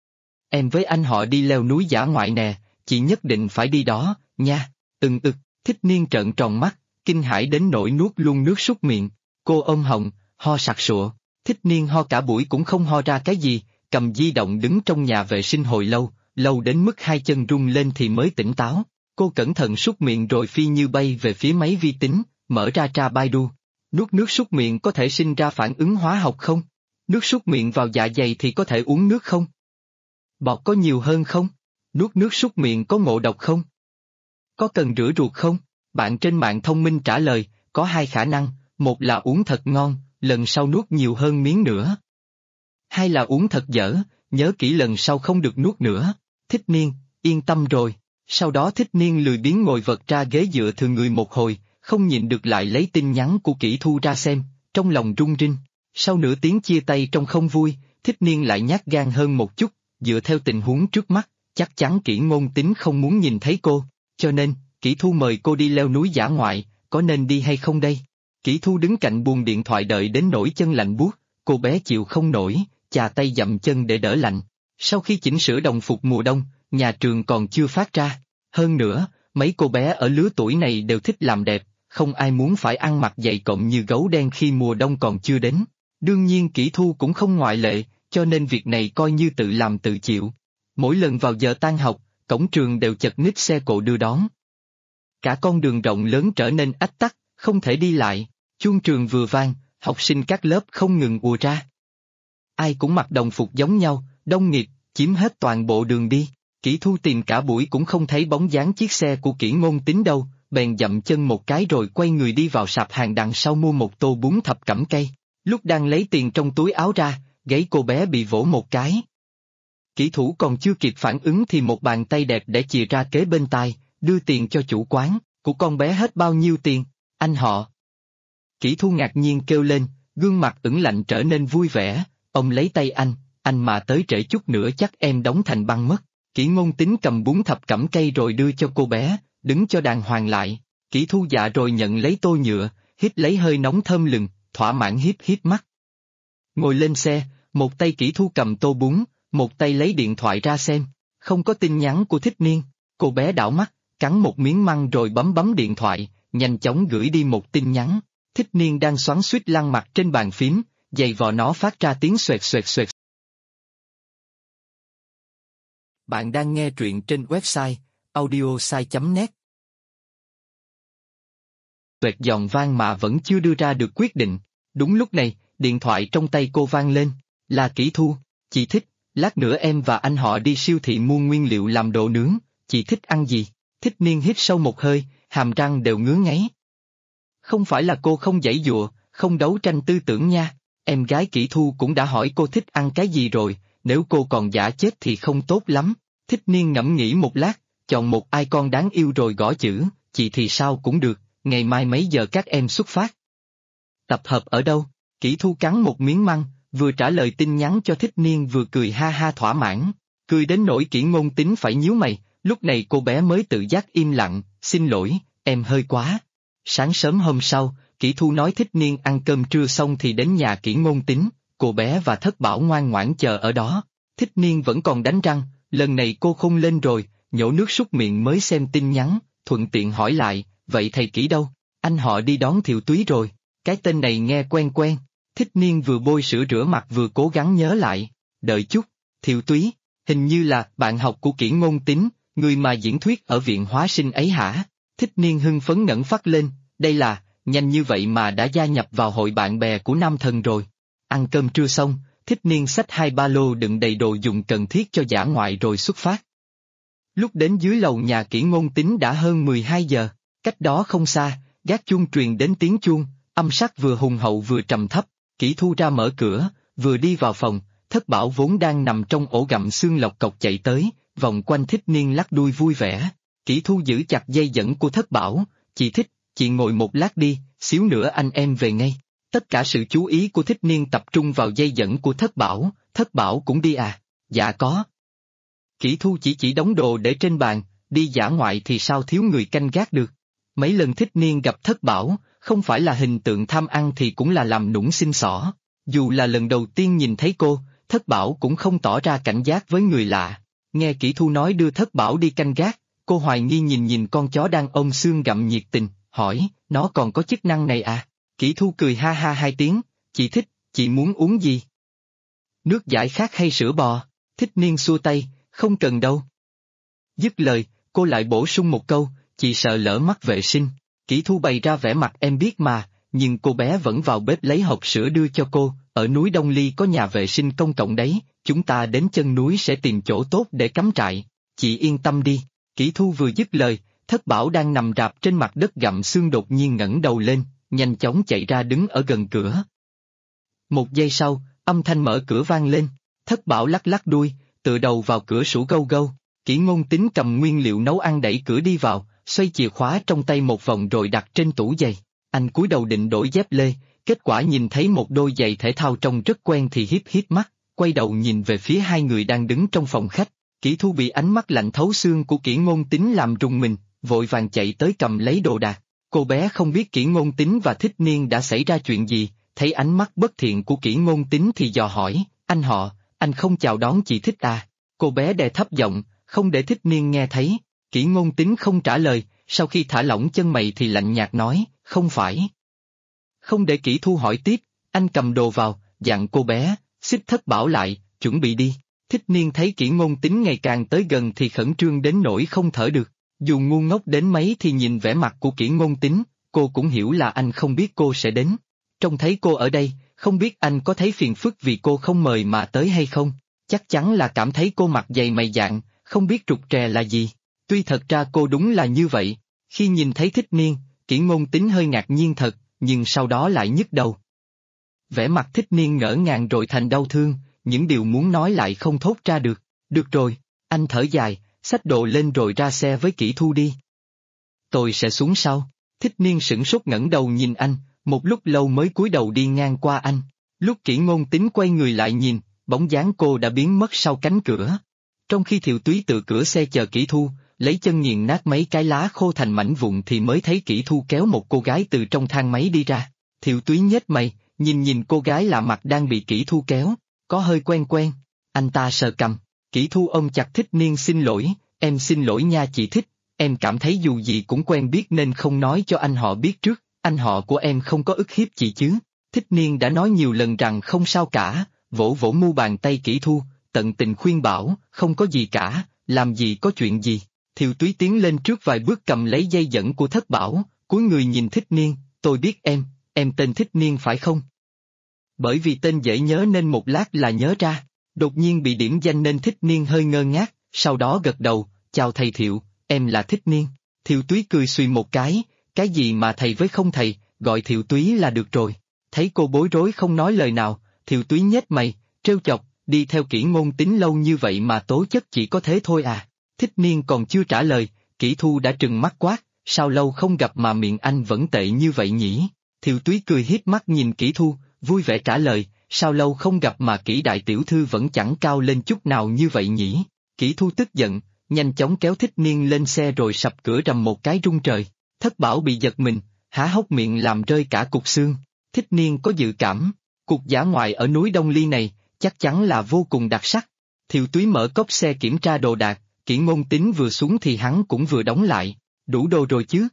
Em với anh họ đi leo núi dã ngoại nè, chị nhất định phải đi đó, nha. Thích Niên trợn tròn mắt, kinh hãi đến nỗi nuốt luôn nước súc miệng. Cô ôm họng, ho sặc sụa. Thích Niên ho cả buổi cũng không ho ra cái gì, cầm di động đứng trong nhà vệ sinh hồi lâu, lâu đến mức 2 chân rung lên thì mới tỉnh táo. Cô cẩn thận súc miệng rồi phi như bay về phía máy vi tính, mở ra tra Baidu. Nuốt nước súc miệng có thể sinh ra phản ứng hóa học không? Nước súc miệng vào dạ dày thì có thể uống nước không? Bọt có nhiều hơn không? Nuốt nước súc miệng có ngộ độc không? Có cần rửa ruột không? Bạn trên mạng thông minh trả lời, có hai khả năng, một là uống thật ngon, lần sau nuốt nhiều hơn miếng nữa. Hai là uống thật dở, nhớ kỹ lần sau không được nuốt nữa. Thích Niên, yên tâm rồi. Sau đó Thích Niên lười biếng ngồi vật ra ghế dựa thừa người một hồi, không nhịn được lại lấy tin nhắn của Kỷ Thu ra xem, trong lòng rung rinh. Sau nửa tiếng chia tay trong không vui, Thích Niên lại nhát gan hơn một chút, dựa theo tình huống trước mắt, chắc chắn Kỷ Ngôn Tính không muốn nhìn thấy cô, cho nên, Kỷ Thu mời cô đi leo núi dã ngoại, có nên đi hay không đây? Kỷ Thu đứng cạnh buồng điện thoại đợi đến nỗi chân lạnh buốt, cô bé chịu không nổi, chà tay dậm chân để đỡ lạnh. Sau khi chỉnh sửa đồng phục mùa đông, nhà trường còn chưa phát ra. Hơn nữa, mấy cô bé ở lứa tuổi này đều thích làm đẹp, không ai muốn phải ăn mặc dày cộm như gấu đen khi mùa đông còn chưa đến. Đương nhiên Kỷ Thu cũng không ngoại lệ, cho nên việc này coi như tự làm tự chịu. Mỗi lần vào giờ tan học, cổng trường đều chật ních xe cộ đưa đón. Cả con đường rộng lớn trở nên ách tắc, không thể đi lại. Chuông trường vừa vang, học sinh các lớp không ngừng ùa ra. Ai cũng mặc đồng phục giống nhau, đông nghịt, chiếm hết toàn bộ đường đi. Kỷ Thu tìm cả buổi cũng không thấy bóng dáng chiếc xe của Kỷ Ngôn Tính đâu, bèn dậm chân một cái rồi quay người đi vào sạp hàng đằng sau mua một tô bún thập cẩm cây. Lúc đang lấy tiền trong túi áo ra, gáy cô bé bị vỗ một cái. Kỷ Thủ còn chưa kịp phản ứng thì một bàn tay đẹp để chìa ra kế bên tai, đưa tiền cho chủ quán, của con bé hết bao nhiêu tiền, anh họ. Kỷ Thu ngạc nhiên kêu lên, gương mặt ửng lạnh trở nên vui vẻ, ông lấy tay anh mà tới trễ chút nữa chắc em đóng thành băng mất. Kỷ Ngôn Tính cầm bún thập cẩm cây rồi đưa cho cô bé, đứng cho đàng hoàng lại. Kỷ Thu dạ rồi nhận lấy tô nhựa, hít lấy hơi nóng thơm lừng, thỏa mãn híp híp mắt. Ngồi lên xe, một tay Kỷ Thu cầm tô bún, một tay lấy điện thoại ra xem, không có tin nhắn của Thích Niên. Cô bé đảo mắt, cắn một miếng măng rồi bấm điện thoại, nhanh chóng gửi đi một tin nhắn. Thích Niên đang xoắn xuýt lăn mặt trên bàn phím, giày vò nó phát ra tiếng xoẹt xoẹt xoẹt. Bạn đang nghe truyện trên website audiosai.net. Xoẹt giòn vang mà vẫn chưa đưa ra được quyết định. Đúng lúc này, điện thoại trong tay cô vang lên, là Kỷ Thu. Chị Thích, lát nữa em và anh họ đi siêu thị mua nguyên liệu làm đồ nướng, chị thích ăn gì? Thích Niên hít sâu một hơi, hàm răng đều ngứa ngáy. Không phải là cô không giãy giụa, không đấu tranh tư tưởng nha, em gái Kỷ Thu cũng đã hỏi cô thích ăn cái gì rồi, nếu cô còn giả chết thì không tốt lắm. Thích Niên ngẫm nghĩ một lát, chọn một icon đáng yêu rồi gõ chữ, chị thì sao cũng được, ngày mai mấy giờ các em xuất phát? Tập hợp ở đâu? Kỷ Thu cắn một miếng măng, vừa trả lời tin nhắn cho Thích Niên vừa cười ha ha thỏa mãn, cười đến nỗi Kỷ Ngôn Tính phải nhíu mày, lúc này cô bé mới tự giác im lặng, xin lỗi, em hơi quá. Sáng sớm hôm sau, Kỷ Thu nói Thích Niên ăn cơm trưa xong thì đến nhà Kỷ Ngôn Tính, cô bé và Thất Bảo ngoan ngoãn chờ ở đó. Thích Niên vẫn còn đánh răng, lần này cô khôn lên rồi, nhổ nước súc miệng mới xem tin nhắn, thuận tiện hỏi lại, vậy thầy Kỷ đâu? Anh họ đi đón Thiệu Túy rồi, cái tên này nghe quen quen. Thích Niên vừa bôi sữa rửa mặt vừa cố gắng nhớ lại, đợi chút, Thiệu Túy, hình như là bạn học của Kỷ Ngôn Tính, người mà diễn thuyết ở viện hóa sinh ấy hả? Thích Niên hưng phấn ngẩng phát lên, đây là, nhanh như vậy mà đã gia nhập vào hội bạn bè của Nam Thần rồi. Ăn cơm trưa xong, Thích Niên xách 2 ba lô đựng đầy đồ dùng cần thiết cho dã ngoại rồi xuất phát. Lúc đến dưới lầu nhà Kỷ Ngôn Tính đã hơn 12 giờ, cách đó không xa, gác chuông truyền đến tiếng chuông, âm sắc vừa hùng hậu vừa trầm thấp. Kỷ Thu ra mở cửa, vừa đi vào phòng, Thất Bảo vốn đang nằm trong ổ gặm xương lọc cọc chạy tới, vòng quanh Thích Niên lắc đuôi vui vẻ. Kỷ Thu giữ chặt dây dẫn của Thất Bảo, chị Thích, chị ngồi một lát đi, xíu nữa anh em về ngay. Tất cả sự chú ý của Thích Niên tập trung vào dây dẫn của Thất Bảo cũng đi à? Dạ có. Kỷ Thu chỉ đống đồ để trên bàn, đi dã ngoại thì sao thiếu người canh gác được. Mấy lần Thích Niên gặp Thất Bảo, không phải là hình tượng tham ăn thì cũng là làm nũng xin xỏ. Dù là lần đầu tiên nhìn thấy cô, Thất Bảo cũng không tỏ ra cảnh giác với người lạ. Nghe Kỷ Thu nói đưa Thất Bảo đi canh gác, cô hoài nghi nhìn con chó đang ôm xương gặm nhiệt tình, hỏi, nó còn có chức năng này à? Kỷ Thu cười ha ha 2 tiếng, chị Thích, chị muốn uống gì? Nước giải khát hay sữa bò? Thích Niên xua tay, không cần đâu. Dứt lời, cô lại bổ sung một câu, chị sợ lỡ mắc vệ sinh. Kỷ Thu bày ra vẻ mặt em biết mà, nhưng cô bé vẫn vào bếp lấy hộp sữa đưa cho cô, ở núi Đông Ly có nhà vệ sinh công cộng đấy, chúng ta đến chân núi sẽ tìm chỗ tốt để cắm trại. Chị yên tâm đi. Kỷ Thu vừa dứt lời, Thất Bảo đang nằm rạp trên mặt đất gặm xương đột nhiên ngẩng đầu lên, nhanh chóng chạy ra đứng ở gần cửa. Một giây sau, âm thanh mở cửa vang lên, Thất Bảo lắc lắc đuôi, tựa đầu vào cửa sủ gâu gâu. Kỷ Ngôn Tính cầm nguyên liệu nấu ăn đẩy cửa đi vào, xoay chìa khóa trong tay một vòng rồi đặt trên tủ giày. Anh cúi đầu định đổi dép lê, kết quả nhìn thấy một đôi giày thể thao trông rất quen thì híp híp mắt, quay đầu nhìn về phía hai người đang đứng trong phòng khách. Kỷ Thu bị ánh mắt lạnh thấu xương của Kỷ Ngôn Tính làm rùng mình, vội vàng chạy tới cầm lấy đồ đạc. Cô bé không biết Kỷ Ngôn Tính và Thích Niên đã xảy ra chuyện gì, thấy ánh mắt bất thiện của Kỷ Ngôn Tính thì dò hỏi, anh không chào đón chị Thích à? Cô bé đè thấp giọng, không để Thích Niên nghe thấy. Kỷ Ngôn Tính không trả lời, sau khi thả lỏng chân mày thì lạnh nhạt nói, không phải. Không để Kỷ Thu hỏi tiếp, anh cầm đồ vào, dặn cô bé, xích Thất Bảo lại, chuẩn bị đi. Thích Niên thấy Kỷ Ngôn Tính ngày càng tới gần thì khẩn trương đến nỗi không thở được. Dù ngu ngốc đến mấy thì nhìn vẻ mặt của Kỷ Ngôn Tính, cô cũng hiểu là anh không biết cô sẽ đến. Trông thấy cô ở đây, không biết anh có thấy phiền phức vì cô không mời mà tới hay không? Chắc chắn là cảm thấy cô mặt dày mày dạn, không biết trục trè là gì. Tuy thật ra cô đúng là như vậy. Khi nhìn thấy Thích Niên, Kỷ Ngôn Tính hơi ngạc nhiên thật, nhưng sau đó lại nhức đầu. Vẻ mặt Thích Niên ngỡ ngàng rồi thành đau thương, những điều muốn nói lại không thốt ra được. Được rồi, anh thở dài, xách đồ lên rồi ra xe với Kỷ Thu đi. Tôi sẽ xuống sau. Thích Niên sửng sốt ngẩng đầu nhìn anh, một lúc lâu mới cúi đầu đi ngang qua anh. Lúc Kỷ Ngôn Tính quay người lại nhìn, bóng dáng cô đã biến mất sau cánh cửa. Trong khi Thiệu Túy tự cửa xe chờ Kỷ Thu, lấy chân nghiền nát mấy cái lá khô thành mảnh vụn thì mới thấy Kỷ Thu kéo một cô gái từ trong thang máy đi ra. Thiệu Túy nhếch mày, nhìn cô gái lạ mặt đang bị Kỷ Thu kéo, có hơi quen quen. Anh ta sờ cằm, Kỷ Thu ôm chặt Thích Niên xin lỗi, em xin lỗi nha chị Thích, em cảm thấy dù gì cũng quen biết nên không nói cho anh họ biết trước, anh họ của em không có ức hiếp chị chứ. Thích Niên đã nói nhiều lần rằng không sao cả, vỗ vỗ mu bàn tay Kỷ Thu, tận tình khuyên bảo, không có gì cả, làm gì có chuyện gì. Thiệu Túy tiến lên trước vài bước cầm lấy dây dẫn của Thất Bảo, cúi người nhìn Thích Niên, tôi biết em tên Thích Niên phải không? Bởi vì tên dễ nhớ nên một lát là nhớ ra, đột nhiên bị điểm danh nên Thích Niên hơi ngơ ngác, sau đó gật đầu, chào thầy Thiệu, em là Thích Niên. Thiệu Túy cười xùy một cái gì mà thầy với không thầy, gọi Thiệu Túy là được rồi. Thấy cô bối rối không nói lời nào, Thiệu Túy nhếch mày, trêu chọc, đi theo Kỷ Ngôn Tính lâu như vậy mà tố chất chỉ có thế thôi à. Thích Niên còn chưa trả lời, Kỷ Thu đã trừng mắt quát, sao lâu không gặp mà miệng anh vẫn tệ như vậy nhỉ? Thiệu Túy cười hiếp mắt nhìn Kỷ Thu, vui vẻ trả lời, sao lâu không gặp mà Kỷ đại tiểu thư vẫn chẳng cao lên chút nào như vậy nhỉ? Kỷ Thu tức giận, nhanh chóng kéo Thích Niên lên xe rồi sập cửa rầm một cái rung trời. Thất Bảo bị giật mình, há hốc miệng làm rơi cả cục xương. Thích Niên có dự cảm, cuộc dã ngoại ở núi Đông Ly này, chắc chắn là vô cùng đặc sắc. Thiệu Túy mở cốp xe kiểm tra đồ đạc, Kỷ Ngôn Tính vừa xuống thì hắn cũng vừa đóng lại, đủ đồ rồi chứ?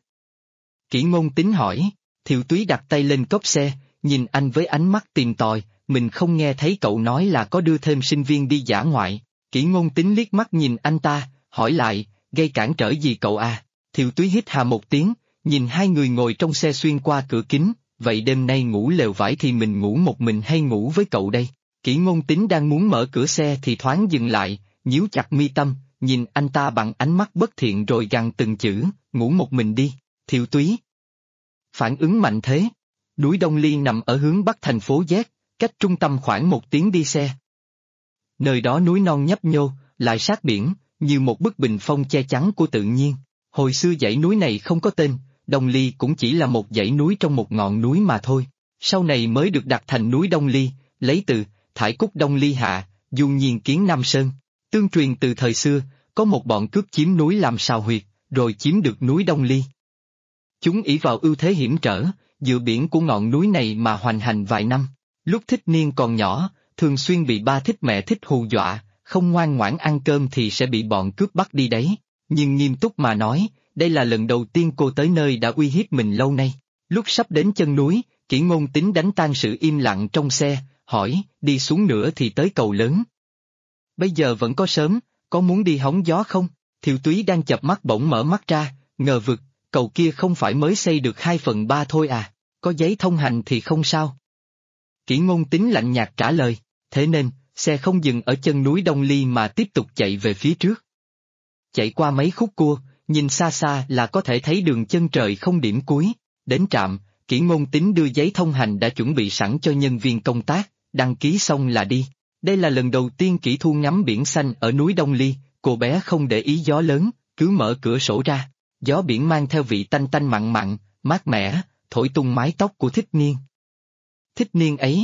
Kỷ Ngôn Tính hỏi, Thiệu Túy đặt tay lên cốp xe, nhìn anh với ánh mắt tìm tòi, mình không nghe thấy cậu nói là có đưa thêm sinh viên đi dã ngoại. Kỷ Ngôn Tính liếc mắt nhìn anh ta, hỏi lại, gây cản trở gì cậu à? Thiệu Túy hít hà một tiếng, nhìn hai người ngồi trong xe xuyên qua cửa kính, vậy đêm nay ngủ lều vải thì mình ngủ một mình hay ngủ với cậu đây? Kỷ Ngôn Tính đang muốn mở cửa xe thì thoáng dừng lại, nhíu chặt mi tâm, nhìn anh ta bằng ánh mắt bất thiện rồi gằn từng chữ, ngủ một mình đi. Thiệu Túy phản ứng mạnh thế. Núi Đông Ly nằm ở hướng bắc thành phố Z, cách trung tâm khoảng 1 tiếng đi xe. Nơi đó núi non nhấp nhô, lại sát biển, như một bức bình phong che chắn của tự nhiên. Hồi xưa dãy núi này không có tên, Đông Ly cũng chỉ là một dãy núi trong một ngọn núi mà thôi. Sau này mới được đặt thành núi Đông Ly, lấy từ thải cúc Đông Ly hạ, du nhiên kiến Nam Sơn. Tương truyền từ thời xưa, có một bọn cướp chiếm núi làm sào huyệt, rồi chiếm được núi Đông Ly. Chúng ỷ vào ưu thế hiểm trở, dựa biển của ngọn núi này mà hoành hành vài năm. Lúc Thích Niên còn nhỏ, thường xuyên bị ba thích mẹ thích hù dọa, không ngoan ngoãn ăn cơm thì sẽ bị bọn cướp bắt đi đấy. Nhưng nghiêm túc mà nói, đây là lần đầu tiên cô tới nơi đã uy hiếp mình lâu nay. Lúc sắp đến chân núi, Kỷ Ngôn Tính đánh tan sự im lặng trong xe, hỏi, đi xuống nữa thì tới cầu lớn. Bây giờ vẫn có sớm, có muốn đi hóng gió không? Thiệu Túy đang chợp mắt bỗng mở mắt ra, ngờ vực, cầu kia không phải mới xây được 2/3 thôi à, có giấy thông hành thì không sao. Kỷ Ngôn Tín lạnh nhạt trả lời, thế nên, xe không dừng ở chân núi Đông Ly mà tiếp tục chạy về phía trước. Chạy qua mấy khúc cua, nhìn xa xa là có thể thấy đường chân trời không điểm cuối. Đến trạm, Kỷ Ngôn Tín đưa giấy thông hành đã chuẩn bị sẵn cho nhân viên công tác, đăng ký xong là đi. Đây là lần đầu tiên Kỷ Thu ngắm biển xanh ở núi Đông Ly, cô bé không để ý gió lớn, cứ mở cửa sổ ra. Gió biển mang theo vị tanh tanh mặn mặn, mát mẻ, thổi tung mái tóc của Thích Niên. Thích Niên ấy.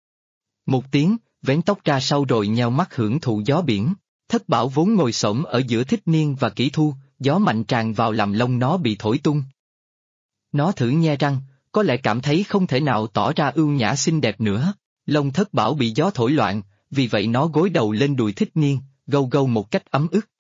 Một tiếng, vén tóc ra sau rồi nheo mắt hưởng thụ gió biển. Thất Bảo vốn ngồi xổm ở giữa Thích Niên và Kỷ Thu, gió mạnh tràn vào làm lông nó bị thổi tung. Nó thử nhe răng, có lẽ cảm thấy không thể nào tỏ ra ưu nhã xinh đẹp nữa. Lông Thất Bảo bị gió thổi loạn, vì vậy nó gối đầu lên đùi Thích Niên, gâu gâu một cách ấm ức.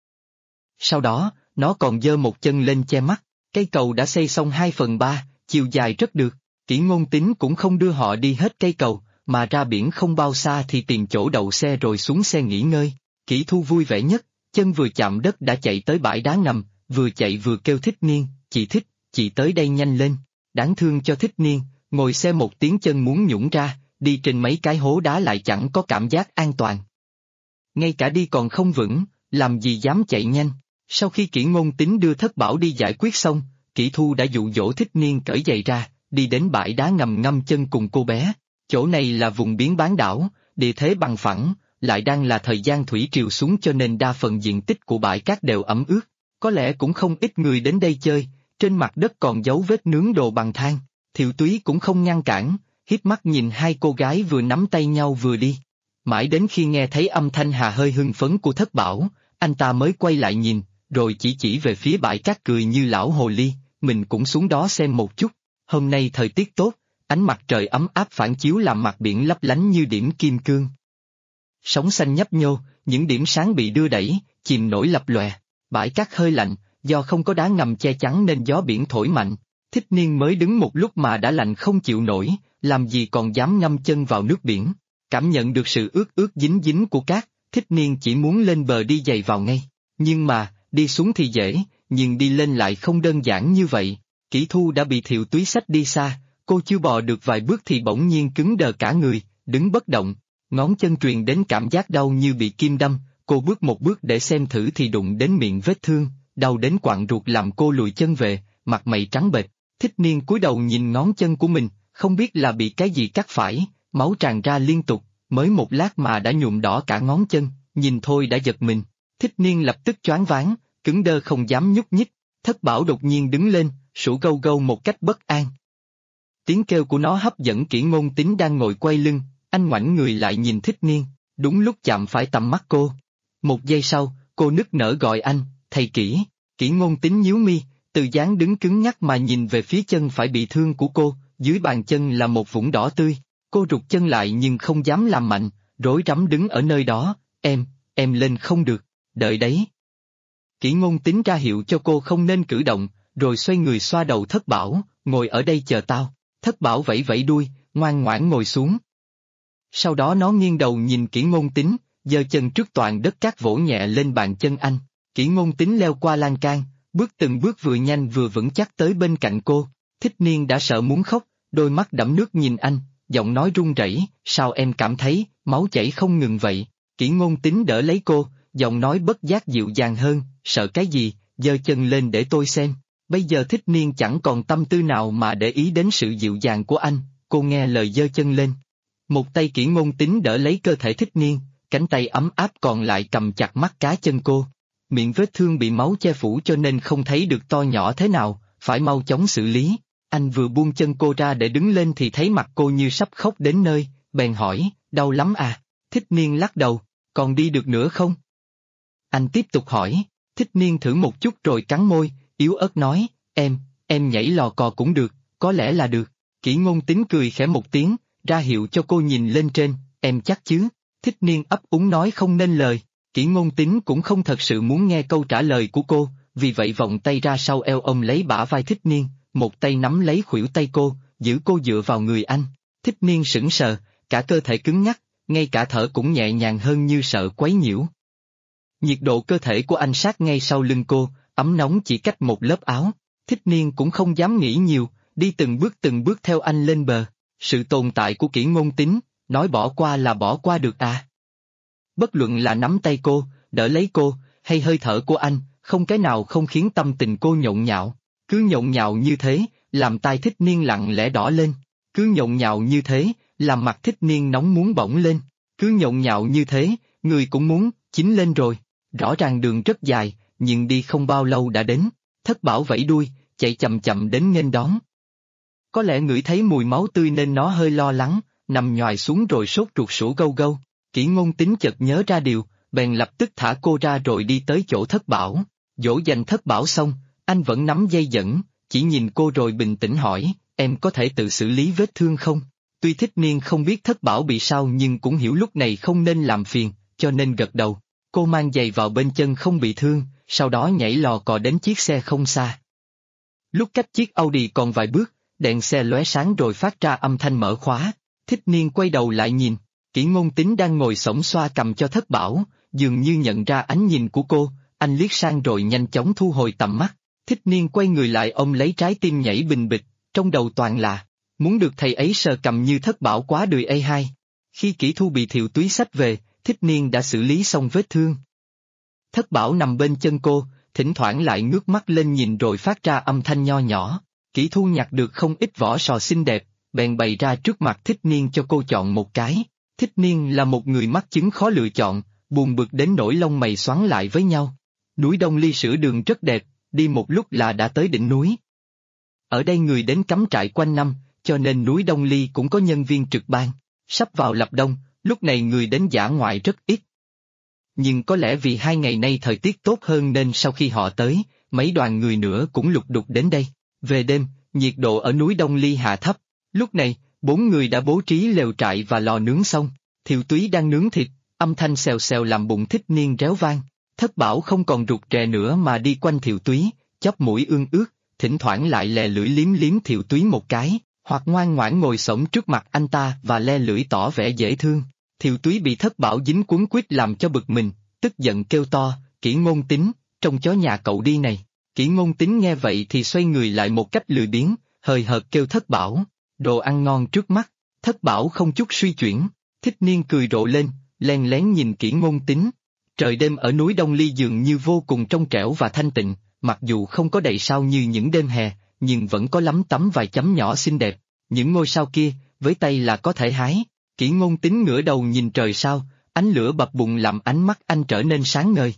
Sau đó, nó còn giơ một chân lên che mắt. Cây cầu đã xây xong 2/3, chiều dài rất được. Kỷ Ngôn Tín cũng không đưa họ đi hết cây cầu, mà ra biển không bao xa thì tìm chỗ đậu xe rồi xuống xe nghỉ ngơi. Kỷ Thu vui vẻ nhất, chân vừa chạm đất đã chạy tới bãi đá ngầm, vừa chạy vừa kêu Thích Niên, chị Thích, chị tới đây nhanh lên. Đáng thương cho Thích Niên, ngồi xe một tiếng chân muốn nhũn ra, đi trên mấy cái hố đá lại chẳng có cảm giác an toàn. Ngay cả đi còn không vững, làm gì dám chạy nhanh. Sau khi Kỷ Ngôn Tín đưa Thất Bảo đi giải quyết xong, Kỷ Thu đã dụ dỗ Thích Niên cởi giày ra, đi đến bãi đá ngầm ngâm chân cùng cô bé. Chỗ này là vùng biển bán đảo, địa thế bằng phẳng, lại đang là thời gian thủy triều xuống cho nên đa phần diện tích của bãi cát đều ẩm ướt. Có lẽ cũng không ít người đến đây chơi, trên mặt đất còn dấu vết nướng đồ bằng than. Thiệu Túy cũng không ngăn cản, hiếp mắt nhìn hai cô gái vừa nắm tay nhau vừa đi. Mãi đến khi nghe thấy âm thanh hà hơi hưng phấn của Thất Bảo, anh ta mới quay lại nhìn, rồi chỉ về phía bãi cát cười như lão hồ ly, mình cũng xuống đó xem một chút. Hôm nay thời tiết tốt, ánh mặt trời ấm áp phản chiếu làm mặt biển lấp lánh như điểm kim cương. Sóng xanh nhấp nhô, những điểm sáng bị đưa đẩy, chìm nổi lập lòe. Bãi cát hơi lạnh, do không có đá ngầm che chắn nên gió biển thổi mạnh. Thích Niên mới đứng một lúc mà đã lạnh không chịu nổi, làm gì còn dám ngâm chân vào nước biển. Cảm nhận được sự ướt ướt dính dính của cát, Thích Niên chỉ muốn lên bờ đi giày vào ngay. Nhưng mà, đi xuống thì dễ, nhưng đi lên lại không đơn giản như vậy. Kỷ Thu đã bị Thiệu Túy xách đi xa, cô chưa bò được vài bước thì bỗng nhiên cứng đờ cả người, đứng bất động. Ngón chân truyền đến cảm giác đau như bị kim đâm, cô bước một bước để xem thử thì đụng đến miệng vết thương, đau đến quặn ruột làm cô lùi chân về, mặt mày trắng bệch. Thích Niên cúi đầu nhìn ngón chân của mình, không biết là bị cái gì cắt phải, máu tràn ra liên tục, mới một lát mà đã nhuộm đỏ cả ngón chân, nhìn thôi đã giật mình. Thích Niên lập tức choáng váng, cứng đơ không dám nhúc nhích. Thất Bảo đột nhiên đứng lên, sủa gâu gâu một cách bất an. Tiếng kêu của nó hấp dẫn Kỷ Ngôn Tín đang ngồi quay lưng, anh ngoảnh người lại nhìn Thích Niên, đúng lúc chạm phải tầm mắt cô. Một giây sau, cô nức nở gọi anh, thầy Kỷ. Kỷ Ngôn Tín nhíu mi, từ dáng đứng cứng nhắc mà nhìn về phía chân phải bị thương của cô, dưới bàn chân là một vũng đỏ tươi. Cô rụt chân lại nhưng không dám làm mạnh, rối rắm đứng ở nơi đó, em lên không được, đợi đấy. Kỷ Ngôn Tín ra hiệu cho cô không nên cử động, rồi xoay người xoa đầu Thất Bảo, ngồi ở đây chờ tao. Thất Bảo vẫy vẫy đuôi, ngoan ngoãn ngồi xuống. Sau đó nó nghiêng đầu nhìn Kỷ Ngôn Tín, giơ chân trước toàn đất cát vỗ nhẹ lên bàn chân anh. Kỷ Ngôn Tín leo qua lan can, bước từng bước vừa nhanh vừa vững chắc tới bên cạnh cô. Thích Niên đã sợ muốn khóc, đôi mắt đẫm nước nhìn anh, giọng nói run rẩy, sao em cảm thấy máu chảy không ngừng vậy? Kỷ Ngôn Tín đỡ lấy cô, giọng nói bất giác dịu dàng hơn, sợ cái gì, giơ chân lên để tôi xem. Bây giờ Thích Niên chẳng còn tâm tư nào mà để ý đến sự dịu dàng của anh, cô nghe lời giơ chân lên. Một tay Kỷ Ngôn Tín đỡ lấy cơ thể Thích Niên, cánh tay ấm áp còn lại cầm chặt mắt cá chân cô. Miệng vết thương bị máu che phủ cho nên không thấy được to nhỏ thế nào, phải mau chóng xử lý. Anh vừa buông chân cô ra để đứng lên thì thấy mặt cô như sắp khóc đến nơi, bèn hỏi, đau lắm à? Thích Niên lắc đầu, còn đi được nữa không? Anh tiếp tục hỏi, Thích Niên thử một chút rồi cắn môi, yếu ớt nói, em nhảy lò cò cũng được, có lẽ là được. Kỷ Ngôn Tín cười khẽ một tiếng, ra hiệu cho cô nhìn lên trên, em chắc chứ? Thích Niên ấp úng nói không nên lời. Kỷ Ngôn Tín cũng không thật sự muốn nghe câu trả lời của cô, vì vậy vòng tay ra sau eo ôm lấy bả vai Thích Niên, một tay nắm lấy khuỷu tay cô, giữ cô dựa vào người anh. Thích Niên sững sờ, cả cơ thể cứng nhắc, ngay cả thở cũng nhẹ nhàng hơn như sợ quấy nhiễu. Nhiệt độ cơ thể của anh sát ngay sau lưng cô, ấm nóng chỉ cách một lớp áo. Thích Niên cũng không dám nghĩ nhiều, đi từng bước theo anh lên bờ. Sự tồn tại của Kỷ Ngôn Tín, nói bỏ qua là bỏ qua được à? Bất luận là nắm tay cô, đỡ lấy cô, hay hơi thở của anh, không cái nào không khiến tâm tình cô nhộn nhạo. Cứ nhộn nhạo như thế, làm tai Thích Niên lặng lẽ đỏ lên. Cứ nhộn nhạo như thế, làm mặt Thích Niên nóng muốn bỏng lên. Cứ nhộn nhạo như thế, người cũng muốn chín lên rồi. Rõ ràng đường rất dài, nhưng đi không bao lâu đã đến. Thất Bảo vẫy đuôi, chạy chậm chậm đến nghênh đón. Có lẽ ngửi thấy mùi máu tươi nên nó hơi lo lắng, nằm nhoài xuống rồi sốt ruột sủa gâu gâu. Kỷ Ngôn Tính chợt nhớ ra điều, bèn lập tức thả cô ra rồi đi tới chỗ Thất Bảo. Dỗ dành Thất Bảo xong, anh vẫn nắm dây dẫn, chỉ nhìn cô rồi bình tĩnh hỏi, em có thể tự xử lý vết thương không? Tuy Thích Niên không biết Thất Bảo bị sao nhưng cũng hiểu lúc này không nên làm phiền, cho nên gật đầu. Cô mang giày vào bên chân không bị thương, sau đó nhảy lò cò đến chiếc xe không xa. Lúc cách chiếc Audi còn vài bước, đèn xe lóe sáng rồi phát ra âm thanh mở khóa. Thích Niên quay đầu lại nhìn, Kỷ Ngôn Tính đang ngồi xổm xoa cầm cho Thất Bảo, dường như nhận ra ánh nhìn của cô, anh liếc sang rồi nhanh chóng thu hồi tầm mắt. Thích Niên quay người lại ôm lấy trái tim nhảy bình bịch, trong đầu toàn là, muốn được thầy ấy sờ cầm như Thất Bảo quá đời ấy hai. Khi Kỷ Thu bị Thiệu Túy xách về, Thích Niên đã xử lý xong vết thương. Thất Bảo nằm bên chân cô, thỉnh thoảng lại ngước mắt lên nhìn rồi phát ra âm thanh nho nhỏ. Kỷ Thu nhặt được không ít vỏ sò xinh đẹp, bèn bày ra trước mặt Thích Niên cho cô chọn một cái. Thích Niên là một người mắc chứng khó lựa chọn, buồn bực đến nỗi lông mày xoắn lại với nhau. Núi Đông Ly sữa đường rất đẹp, đi một lúc là đã tới đỉnh núi. Ở đây người đến cắm trại quanh năm, cho nên núi Đông Ly cũng có nhân viên trực ban. Sắp vào lập đông, lúc này người đến dã ngoại rất ít. Nhưng có lẽ vì 2 ngày nay thời tiết tốt hơn nên sau khi họ tới, mấy đoàn người nữa cũng lục đục đến đây. Về đêm, nhiệt độ ở núi Đông Ly hạ thấp. Lúc này, 4 người đã bố trí lều trại và lò nướng xong. Thiệu Túy đang nướng thịt, âm thanh xèo xèo làm bụng Thích Niên réo vang. Thất Bảo không còn rụt rè nữa mà đi quanh Thiệu Túy, chóp mũi ương ướt, thỉnh thoảng lại lè lưỡi liếm liếm Thiệu Túy một cái, hoặc ngoan ngoãn ngồi xổm trước mặt anh ta và le lưỡi tỏ vẻ dễ thương. Thiệu Túy bị Thất Bảo dính quấn quýt làm cho bực mình, tức giận kêu to, Kỷ Ngôn Tính, trông chó nhà cậu đi này. Kỷ Ngôn Tính nghe vậy thì xoay người lại một cách lười biếng, hời hợt kêu Thất Bảo, đồ ăn ngon trước mắt. Thất Bảo không chút suy chuyển, Thích Niên cười rộ lên, len lén nhìn Kỷ Ngôn Tính. Trời đêm ở núi Đông Ly dường như vô cùng trong trẻo và thanh tịnh, mặc dù không có đầy sao như những đêm hè, nhưng vẫn có lắm tấm vài chấm nhỏ xinh đẹp. Những ngôi sao kia, với tay là có thể hái. Kỷ Ngôn Tính ngửa đầu nhìn trời sao, ánh lửa bập bùng làm ánh mắt anh trở nên sáng ngời.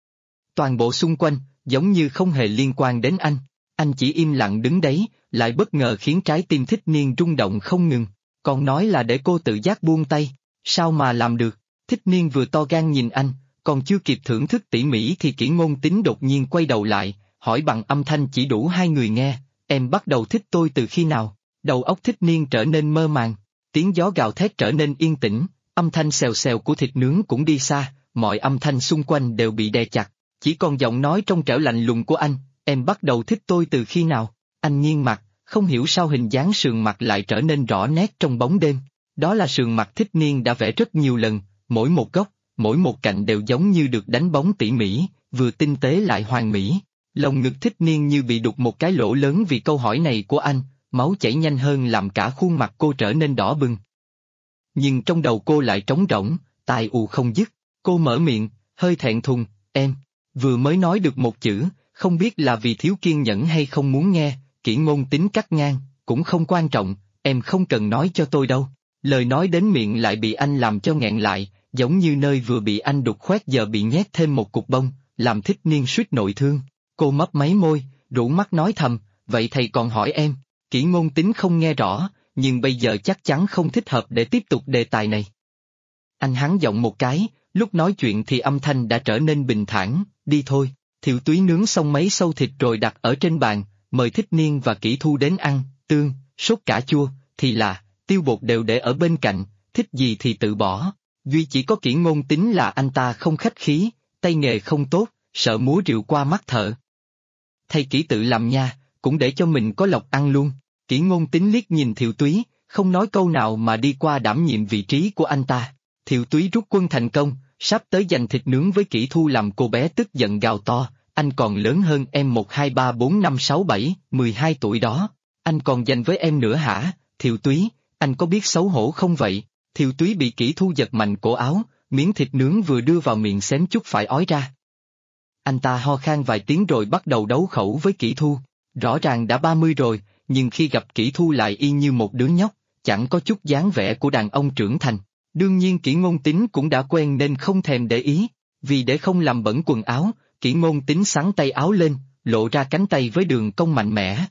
Toàn bộ xung quanh, giống như không hề liên quan đến anh chỉ im lặng đứng đấy, lại bất ngờ khiến trái tim Thích Niên rung động không ngừng. Còn nói là để cô tự giác buông tay, sao mà làm được? Thích Niên vừa to gan nhìn anh, còn chưa kịp thưởng thức tỉ mỉ thì Kỷ Ngôn Tính đột nhiên quay đầu lại, hỏi bằng âm thanh chỉ đủ hai người nghe, em bắt đầu thích tôi từ khi nào? Đầu óc Thích Niên trở nên mơ màng, tiếng gió gào thét trở nên yên tĩnh, âm thanh xèo xèo của thịt nướng cũng đi xa, mọi âm thanh xung quanh đều bị đè chặt, chỉ còn giọng nói trong trẻo lạnh lùng của anh, em bắt đầu thích tôi từ khi nào? Anh nghiêng mặt, không hiểu sao hình dáng sườn mặt lại trở nên rõ nét trong bóng đêm. Đó là sườn mặt Thích Niên đã vẽ rất nhiều lần, mỗi một góc, mỗi một cạnh đều giống như được đánh bóng tỉ mỉ, vừa tinh tế lại hoàn mỹ. Lòng ngực Thích Niên như bị đục một cái lỗ lớn vì câu hỏi này của anh, máu chảy nhanh hơn làm cả khuôn mặt cô trở nên đỏ bừng. Nhưng trong đầu cô lại trống rỗng, tai ù không dứt, cô mở miệng, hơi thẹn thùng, em, vừa mới nói được một chữ, không biết là vì thiếu kiên nhẫn hay không muốn nghe. Kỷ Ngôn Tính cắt ngang, cũng không quan trọng, em không cần nói cho tôi đâu. Lời nói đến miệng lại bị anh làm cho nghẹn lại, giống như nơi vừa bị anh đục khoét giờ bị nhét thêm một cục bông, làm Thích Niên suýt nội thương. Cô mấp máy môi, rũ mắt nói thầm, vậy thầy còn hỏi em? Kỷ Ngôn Tính không nghe rõ, nhưng bây giờ chắc chắn không thích hợp để tiếp tục đề tài này. Anh hắn giọng một cái, lúc nói chuyện thì âm thanh đã trở nên bình thản, đi thôi. Thiệu Túy nướng xong mấy sâu thịt rồi đặt ở trên bàn, mời Thích Niên và Kỷ Thu đến ăn, tương, sốt cà chua, thì là, tiêu bột đều để ở bên cạnh, thích gì thì tự bỏ. Duy chỉ có Kỷ Ngôn Tính là anh ta không khách khí, tay nghề không tốt, sợ múa rượu qua mắt thợ. Thầy Kỷ tự làm nha, cũng để cho mình có lộc ăn luôn. Kỷ Ngôn Tính liếc nhìn Thiệu Túy, không nói câu nào mà đi qua đảm nhiệm vị trí của anh ta. Thiệu Túy rút quân thành công, sắp tới giành thịt nướng với Kỷ Thu làm cô bé tức giận gào to, anh còn lớn hơn em 1 2 3 4 5 6 7, 12 tuổi đó, anh còn giành với em nữa hả? Thiệu Túy, anh có biết xấu hổ không vậy? Thiều Túy bị Kỷ Thu giật mạnh cổ áo, miếng thịt nướng vừa đưa vào miệng xém chút phải ói ra. Anh ta ho khan vài tiếng rồi bắt đầu đấu khẩu với Kỷ Thu. Rõ ràng đã 30 rồi, nhưng khi gặp Kỷ Thu lại y như một đứa nhóc, chẳng có chút dáng vẻ của đàn ông trưởng thành. Đương nhiên Kỷ Ngôn Tính cũng đã quen nên không thèm để ý, vì để không làm bẩn quần áo, Kỷ Ngôn Tính xắn tay áo lên, lộ ra cánh tay với đường cong mạnh mẽ.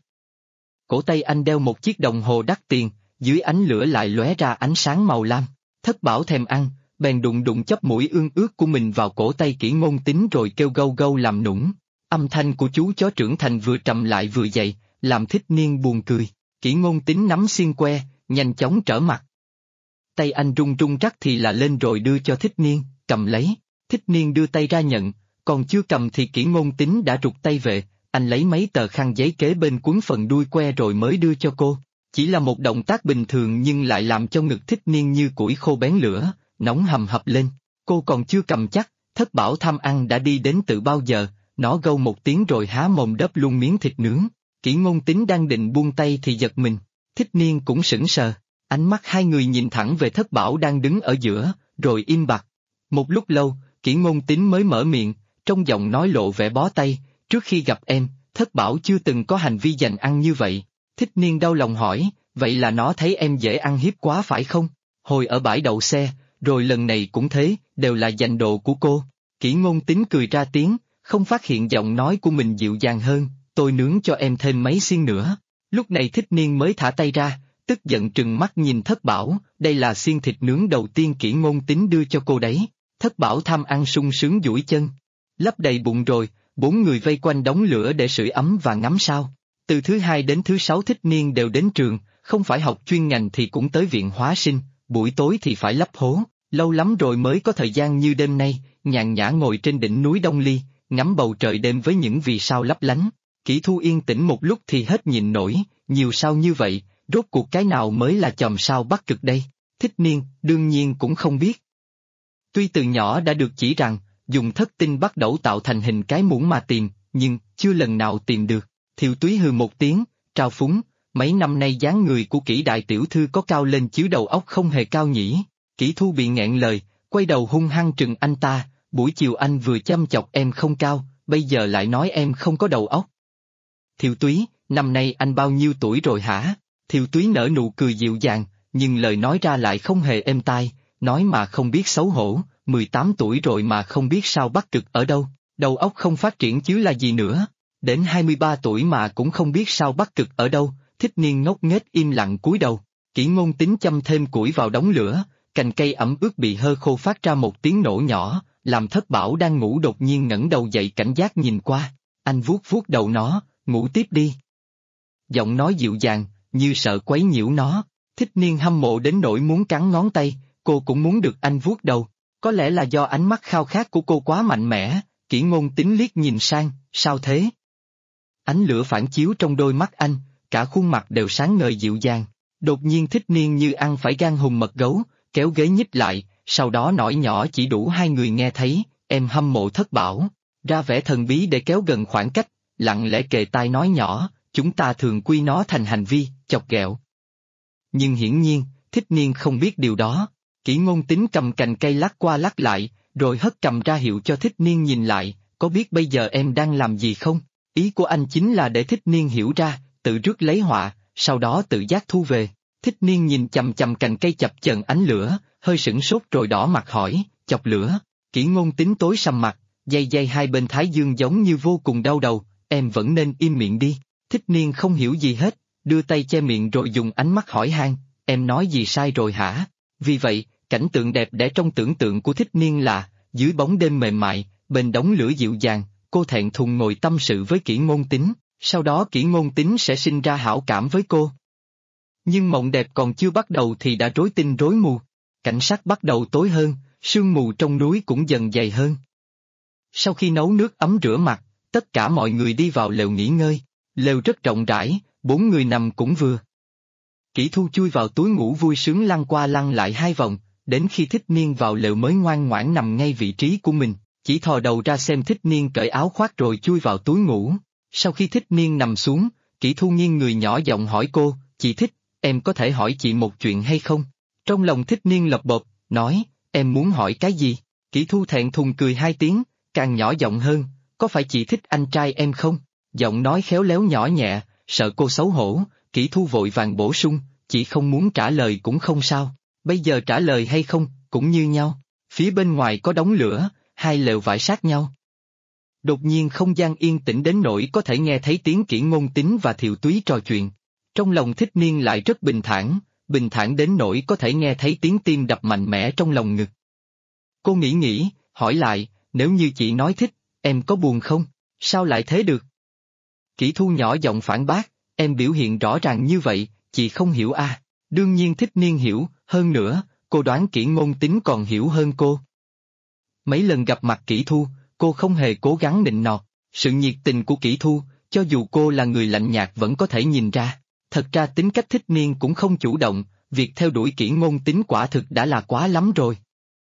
Cổ tay anh đeo một chiếc đồng hồ đắt tiền, dưới ánh lửa lại lóe ra ánh sáng màu lam. Thất Bảo thèm ăn, bèn đụng đụng chóp mũi ương ướt của mình vào cổ tay Kỷ Ngôn Tính rồi kêu gâu gâu làm nũng. Âm thanh của chú chó trưởng thành vừa trầm lại vừa dày, làm Thích Niên buồn cười. Kỷ Ngôn Tính nắm xiên que, nhanh chóng trở mặt. Tay anh run run rắc thì là lên rồi đưa cho Thích Niên, cầm lấy. Thích Niên đưa tay ra nhận, còn chưa cầm thì Kỷ Ngôn Tính đã rụt tay về, anh lấy mấy tờ khăn giấy kế bên quấn phần đuôi que rồi mới đưa cho cô. Chỉ là một động tác bình thường nhưng lại làm cho ngực Thích Niên như củi khô bén lửa, nóng hầm hập lên. Cô còn chưa cầm chắc, Thất Bảo tham ăn đã đi đến từ bao giờ, nó gâu một tiếng rồi há mồm đớp luôn miếng thịt nướng. Kỷ Ngôn Tính đang định buông tay thì giật mình, Thích Niên cũng sững sờ, ánh mắt hai người nhìn thẳng về Thất Bảo đang đứng ở giữa, rồi im bặt. Một lúc lâu, Kỷ Ngôn Tính mới mở miệng, trong giọng nói lộ vẻ bó tay, trước khi gặp em, Thất Bảo chưa từng có hành vi giành ăn như vậy. Thích Niên đau lòng hỏi, vậy là nó thấy em dễ ăn hiếp quá phải không? Hồi ở bãi đậu xe, rồi lần này cũng thế, đều là giành đồ của cô. Kỷ Ngôn Tính cười ra tiếng, không phát hiện giọng nói của mình dịu dàng hơn, tôi nướng cho em thêm mấy xiên nữa. Lúc này Thích Niên mới thả tay ra, tức giận trừng mắt nhìn Thất Bảo, đây là xiên thịt nướng đầu tiên Kỷ Ngôn Tính đưa cho cô đấy. Thất Bảo tham ăn sung sướng duỗi chân. Lấp đầy bụng rồi, bốn người vây quanh đống lửa để sưởi ấm và ngắm sao. Từ thứ hai đến thứ sáu Thích Niên đều đến trường, không phải học chuyên ngành thì cũng tới viện hóa sinh, buổi tối thì phải lấp hố, lâu lắm rồi mới có thời gian như đêm nay, nhàn nhã ngồi trên đỉnh núi Đông Ly, ngắm bầu trời đêm với những vì sao lấp lánh. Kỷ Thu yên tĩnh một lúc thì hết nhìn nổi, nhiều sao như vậy, rốt cuộc cái nào mới là chòm sao Bắc Cực đây? Thích Niên, đương nhiên cũng không biết. Tuy từ nhỏ đã được chỉ rằng, dùng thất tinh bắt đầu tạo thành hình cái muỗng mà tìm, nhưng chưa lần nào tìm được. Thiều Túy hừ một tiếng, trao phúng, mấy năm nay dáng người của Kỷ đại tiểu thư có cao lên chứ đầu óc không hề cao nhỉ. Kỷ Thu bị nghẹn lời, quay đầu hung hăng trừng anh ta, buổi chiều anh vừa chăm chọc em không cao, bây giờ lại nói em không có đầu óc. Thiều Túy, năm nay anh bao nhiêu tuổi rồi hả? Thiều Túy nở nụ cười dịu dàng, nhưng lời nói ra lại không hề êm tai, nói mà không biết xấu hổ, 18 tuổi rồi mà không biết sao Bắc Cực ở đâu, đầu óc không phát triển chứ là gì nữa. Đến 23 tuổi mà cũng không biết sao Bắc Cực ở đâu. Thích Niên ngốc nghếch im lặng cúi đầu. Kỷ Ngôn Tính châm thêm củi vào đống lửa, cành cây ẩm ướt bị hơ khô phát ra một tiếng nổ nhỏ, làm Thất Bảo đang ngủ đột nhiên ngẩng đầu dậy cảnh giác nhìn qua. Anh vuốt vuốt đầu nó, ngủ tiếp đi. Giọng nói dịu dàng, như sợ quấy nhiễu nó. Thích Niên hâm mộ đến nỗi muốn cắn ngón tay, cô cũng muốn được anh vuốt đầu. Có lẽ là do ánh mắt khao khát của cô quá mạnh mẽ. Kỷ Ngôn Tính liếc nhìn sang, sao thế? Ánh lửa phản chiếu trong đôi mắt anh, cả khuôn mặt đều sáng ngời dịu dàng. Đột nhiên Thích Niên như ăn phải gan hùm mật gấu, kéo ghế nhích lại, sau đó nói nhỏ chỉ đủ hai người nghe thấy, em hâm mộ Thất Bảo, ra vẻ thần bí để kéo gần khoảng cách, lặng lẽ kề tai nói nhỏ, chúng ta thường quy nó thành hành vi, chọc ghẹo. Nhưng hiển nhiên, Thích Niên không biết điều đó. Kỷ Ngôn Tính cầm cành cây lắc qua lắc lại, rồi hất cầm ra hiệu cho Thích Niên nhìn lại, có biết bây giờ em đang làm gì không? Ý của anh chính là để Thích Niên hiểu ra, tự rước lấy họa, sau đó tự giác thu về. Thích Niên nhìn chằm chằm cành cây chập chờn ánh lửa, hơi sửng sốt rồi đỏ mặt hỏi, chọc lửa. Kỷ Ngôn Tính tối sầm mặt, day day hai bên thái dương giống như vô cùng đau đầu, em vẫn nên im miệng đi. Thích Niên không hiểu gì hết, đưa tay che miệng rồi dùng ánh mắt hỏi han, em nói gì sai rồi hả? Vì vậy, cảnh tượng đẹp đẽ trong tưởng tượng của Thích Niên là, dưới bóng đêm mềm mại, bên đống lửa dịu dàng, cô thẹn thùng ngồi tâm sự với Kỷ Ngôn Tính, sau đó Kỷ Ngôn Tính sẽ sinh ra hảo cảm với cô. Nhưng mộng đẹp còn chưa bắt đầu thì đã rối tinh rối mù, cảnh sắc bắt đầu tối hơn, sương mù trong núi cũng dần dày hơn. Sau khi nấu nước ấm rửa mặt, tất cả mọi người đi vào lều nghỉ ngơi, lều rất rộng rãi, 4 người nằm cũng vừa. Kỷ Thu chui vào túi ngủ vui sướng lăn qua lăn lại 2 vòng, đến khi Thích Niên vào lều mới ngoan ngoãn nằm ngay vị trí của mình, chỉ thò đầu ra xem Thích Niên cởi áo khoác rồi chui vào túi ngủ. Sau khi Thích Niên nằm xuống, Kỷ Thu nghiêng người nhỏ giọng hỏi cô, chị Thích, em có thể hỏi chị một chuyện hay không? Trong lòng Thích Niên lộc bộp, nói, em muốn hỏi cái gì? Kỷ Thu thẹn thùng cười 2 tiếng, càng nhỏ giọng hơn, có phải chị thích anh trai em không? Giọng nói khéo léo nhỏ nhẹ, sợ cô xấu hổ, Kỷ Thu vội vàng bổ sung, chị không muốn trả lời cũng không sao, bây giờ trả lời hay không, cũng như nhau. Phía bên ngoài có đống lửa, hai lều vải sát nhau. Đột nhiên không gian yên tĩnh đến nỗi có thể nghe thấy tiếng Kỷ Ngôn Tính và Thiệu Túy trò chuyện. Trong lòng Thích Niên lại rất bình thản đến nỗi có thể nghe thấy tiếng tim đập mạnh mẽ trong lòng ngực. Cô nghĩ, hỏi lại, nếu như chị nói thích, em có buồn không? Sao lại thế được? Kỷ Thu nhỏ giọng phản bác, em biểu hiện rõ ràng như vậy, chị không hiểu à? Đương nhiên Thích Niên hiểu, hơn nữa, cô đoán Kỷ Ngôn Tính còn hiểu hơn cô. Mấy lần gặp mặt Kỷ Thu, cô không hề cố gắng nịnh nọt, sự nhiệt tình của Kỷ Thu, cho dù cô là người lạnh nhạt vẫn có thể nhìn ra. Thật ra tính cách Thích Niên cũng không chủ động, việc theo đuổi Kỷ Ngôn Tính quả thực đã là quá lắm rồi.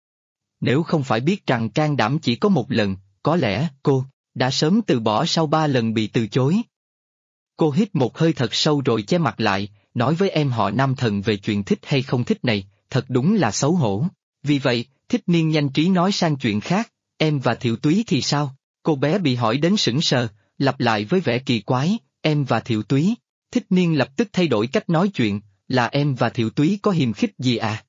Nếu không phải biết rằng can đảm chỉ có một lần, có lẽ cô đã sớm từ bỏ sau 3 lần bị từ chối. Cô hít một hơi thật sâu rồi che mặt lại, nói với em họ Nam Thần về chuyện thích hay không thích này, thật đúng là xấu hổ. Vì vậy, Thích Niên nhanh trí nói sang chuyện khác, em và Thiệu Túy thì sao? Cô bé bị hỏi đến sững sờ, lặp lại với vẻ kỳ quái, em và Thiệu Túy. Thích Niên lập tức thay đổi cách nói chuyện, là em và Thiệu Túy có hiềm khích gì à?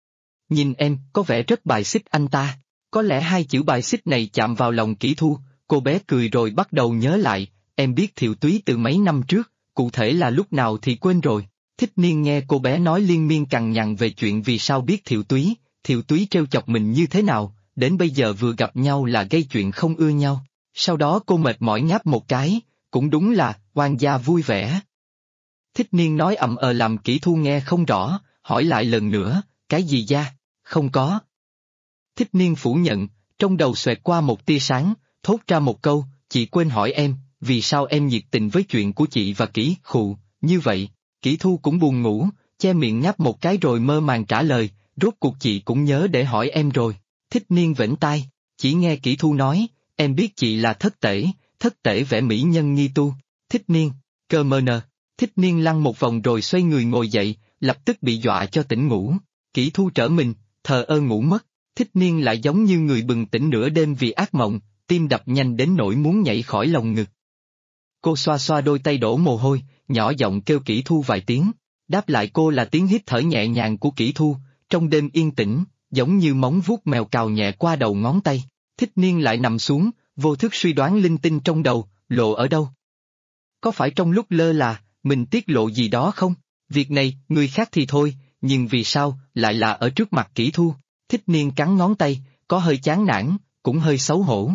Nhìn em, có vẻ rất bài xích anh ta. Có lẽ 2 chữ bài xích này chạm vào lòng Kỷ Thu, cô bé cười rồi bắt đầu nhớ lại, em biết Thiệu Túy từ mấy năm trước, cụ thể là lúc nào thì quên rồi. Thích Niên nghe cô bé nói liên miên cằn nhằn về chuyện vì sao biết Thiệu Túy trêu chọc mình như thế nào, đến bây giờ vừa gặp nhau là gây chuyện không ưa nhau. Sau đó cô mệt mỏi ngáp một cái, cũng đúng là, oan gia vui vẻ. Thích Niên nói ậm làm Kỷ Thu nghe không rõ, hỏi lại lần nữa, cái gì da? Không có. Thích Niên phủ nhận, trong đầu xoẹt qua một tia sáng, thốt ra một câu, chị quên hỏi em, vì sao em nhiệt tình với chuyện của chị và Kỷ Khụ, như vậy. Kỷ Thu cũng buồn ngủ, che miệng ngáp một cái rồi mơ màng trả lời, rốt cuộc chị cũng nhớ để hỏi em rồi. Thích Niên vểnh tai, chỉ nghe Kỷ Thu nói, em biết chị là thất tể vẽ mỹ nhân nghi tu. Thích Niên, cơ mơ nờ. Thích Niên lăn một vòng rồi xoay người ngồi dậy, lập tức bị dọa cho tỉnh ngủ. Kỷ Thu trở mình, thờ ơ ngủ mất. Thích Niên lại giống như người bừng tỉnh nửa đêm vì ác mộng, tim đập nhanh đến nỗi muốn nhảy khỏi lồng ngực. Cô xoa xoa đôi tay đổ mồ hôi, nhỏ giọng kêu Kỷ Thu vài tiếng. Đáp lại cô là tiếng hít thở nhẹ nhàng của Kỷ Thu, trong đêm yên tĩnh, giống như móng vuốt mèo cào nhẹ qua đầu ngón tay. Thích Niên lại nằm xuống, vô thức suy đoán linh tinh trong đầu, lộ ở đâu? Có phải trong lúc lơ là, mình tiết lộ gì đó không? Việc này, người khác thì thôi, nhưng vì sao, lại là ở trước mặt Kỷ Thu? Thích Niên cắn ngón tay, có hơi chán nản, cũng hơi xấu hổ.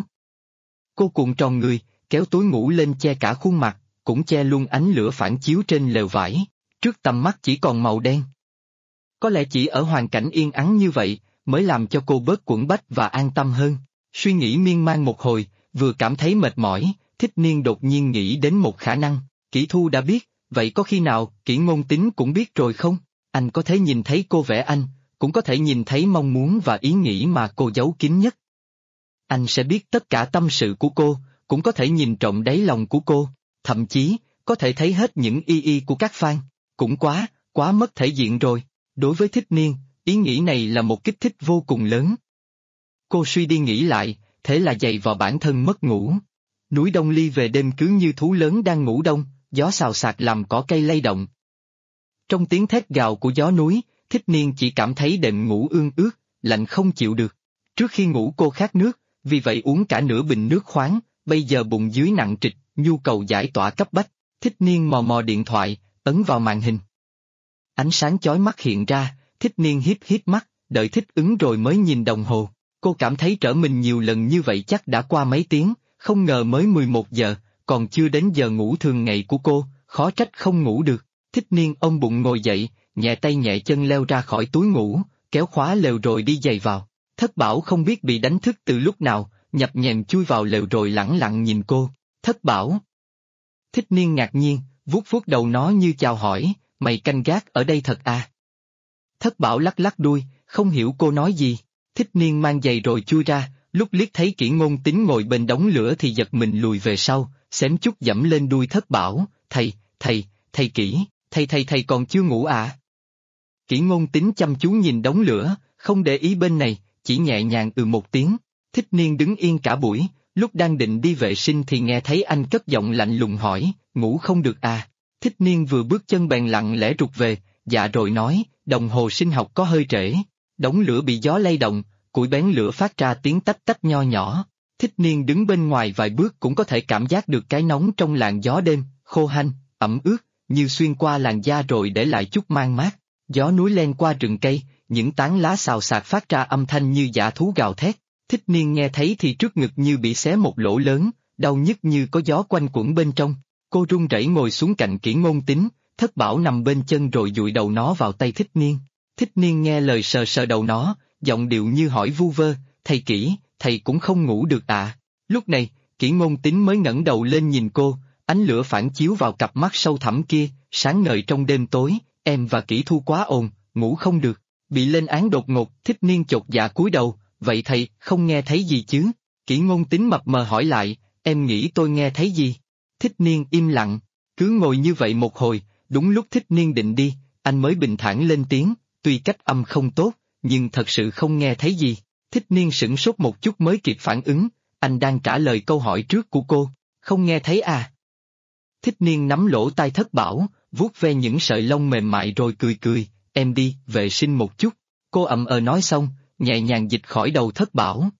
Cô cuộn tròn người, kéo túi ngủ lên che cả khuôn mặt, cũng che luôn ánh lửa phản chiếu trên lều vải, trước tầm mắt chỉ còn màu đen. Có lẽ chỉ ở hoàn cảnh yên ắng như vậy, mới làm cho cô bớt quẫn bách và an tâm hơn. Suy nghĩ miên man một hồi, vừa cảm thấy mệt mỏi, Thích Niên đột nhiên nghĩ đến một khả năng, Kỷ Thu đã biết, vậy có khi nào Kỷ Ngôn Tính cũng biết rồi không? Anh có thể nhìn thấy cô vẽ anh, cũng có thể nhìn thấy mong muốn và ý nghĩ mà cô giấu kín nhất. Anh sẽ biết tất cả tâm sự của cô, cũng có thể nhìn trộm đáy lòng của cô, thậm chí, có thể thấy hết những y của các fan. Cũng quá mất thể diện rồi. Đối với Thích Niên, ý nghĩ này là một kích thích vô cùng lớn. Cô suy đi nghĩ lại, thế là dày vào bản thân mất ngủ. Núi Đông Ly về đêm cứ như thú lớn đang ngủ đông, gió xào xạc làm cỏ cây lay động. Trong tiếng thét gào của gió núi, Thích Niên chỉ cảm thấy đệm ngủ ương ướt, lạnh không chịu được. Trước khi ngủ cô khát nước, vì vậy uống cả nửa bình nước khoáng, bây giờ bụng dưới nặng trịch, nhu cầu giải tỏa cấp bách. Thích Niên mò mò điện thoại, ấn vào màn hình. Ánh sáng chói mắt hiện ra, Thích Niên híp mắt, đợi thích ứng rồi mới nhìn đồng hồ. Cô cảm thấy trở mình nhiều lần như vậy chắc đã qua mấy tiếng, không ngờ mới 11 giờ, còn chưa đến giờ ngủ thường ngày của cô, khó trách không ngủ được. Thích Niên ôm bụng ngồi dậy, nhẹ tay nhẹ chân leo ra khỏi túi ngủ, kéo khóa lều rồi đi giày vào. Thất Bảo không biết bị đánh thức từ lúc nào, nhập nhèm chui vào lều rồi lẳng lặng nhìn cô. Thất Bảo. Thích Niên ngạc nhiên, vuốt đầu nó như chào hỏi, mày canh gác ở đây thật à? Thất Bảo lắc đuôi, không hiểu cô nói gì. Thích Niên mang giày rồi chui ra, lúc liếc thấy Kỷ Ngôn Tính ngồi bên đống lửa thì giật mình lùi về sau, xém chút dẫm lên đuôi Thất Bảo, thầy Kỷ, thầy còn chưa ngủ à? Kỷ Ngôn Tín chăm chú nhìn đống lửa, không để ý bên này, chỉ nhẹ nhàng một tiếng. Thích Niên đứng yên cả buổi, lúc đang định đi vệ sinh thì nghe thấy anh cất giọng lạnh lùng hỏi, ngủ không được à? Thích Niên vừa bước chân bèn lặng lẽ rụt về, dạ rồi nói, đồng hồ sinh học có hơi trễ. Đống lửa bị gió lay động, củi bén lửa phát ra tiếng tách tách nho nhỏ. Thích Niên đứng bên ngoài vài bước cũng có thể cảm giác được cái nóng trong làn gió đêm, khô hanh, ẩm ướt, như xuyên qua làn da rồi để lại chút mang mát. Gió núi len qua rừng cây, những tán lá xào xạc phát ra âm thanh như dã thú gào thét. Thích Niên nghe thấy thì trước ngực như bị xé một lỗ lớn, đau nhức như có gió quanh quẩn bên trong. Cô run rẩy ngồi xuống cạnh Kỷ Ngôn Tín, Thất Bảo nằm bên chân rồi dụi đầu nó vào tay Thích Niên. Thích Niên nghe lời sờ sờ đầu nó, giọng điệu như hỏi vu vơ, thầy Kỷ, thầy cũng không ngủ được à? Lúc này, Kỷ Ngôn Tín mới ngẩng đầu lên nhìn cô, ánh lửa phản chiếu vào cặp mắt sâu thẳm kia, sáng ngời trong đêm tối, em và Kỷ Thu quá ồn, ngủ không được. Bị lên án đột ngột, Thích Niên chột dạ cúi đầu, vậy thầy không nghe thấy gì chứ? Kỷ Ngôn Tín mập mờ hỏi lại, em nghĩ tôi nghe thấy gì? Thích Niên im lặng, cứ ngồi như vậy một hồi, đúng lúc Thích Niên định đi, anh mới bình thản lên tiếng, tuy cách âm không tốt, nhưng thật sự không nghe thấy gì. Thích Niên sửng sốt một chút mới kịp phản ứng, anh đang trả lời câu hỏi trước của cô, không nghe thấy à? Thích Niên nắm lỗ tai Thất Bảo, vuốt ve những sợi lông mềm mại rồi cười cười, em đi, vệ sinh một chút. Cô ậm nói xong, nhẹ nhàng dịch khỏi đầu Thất Bảo.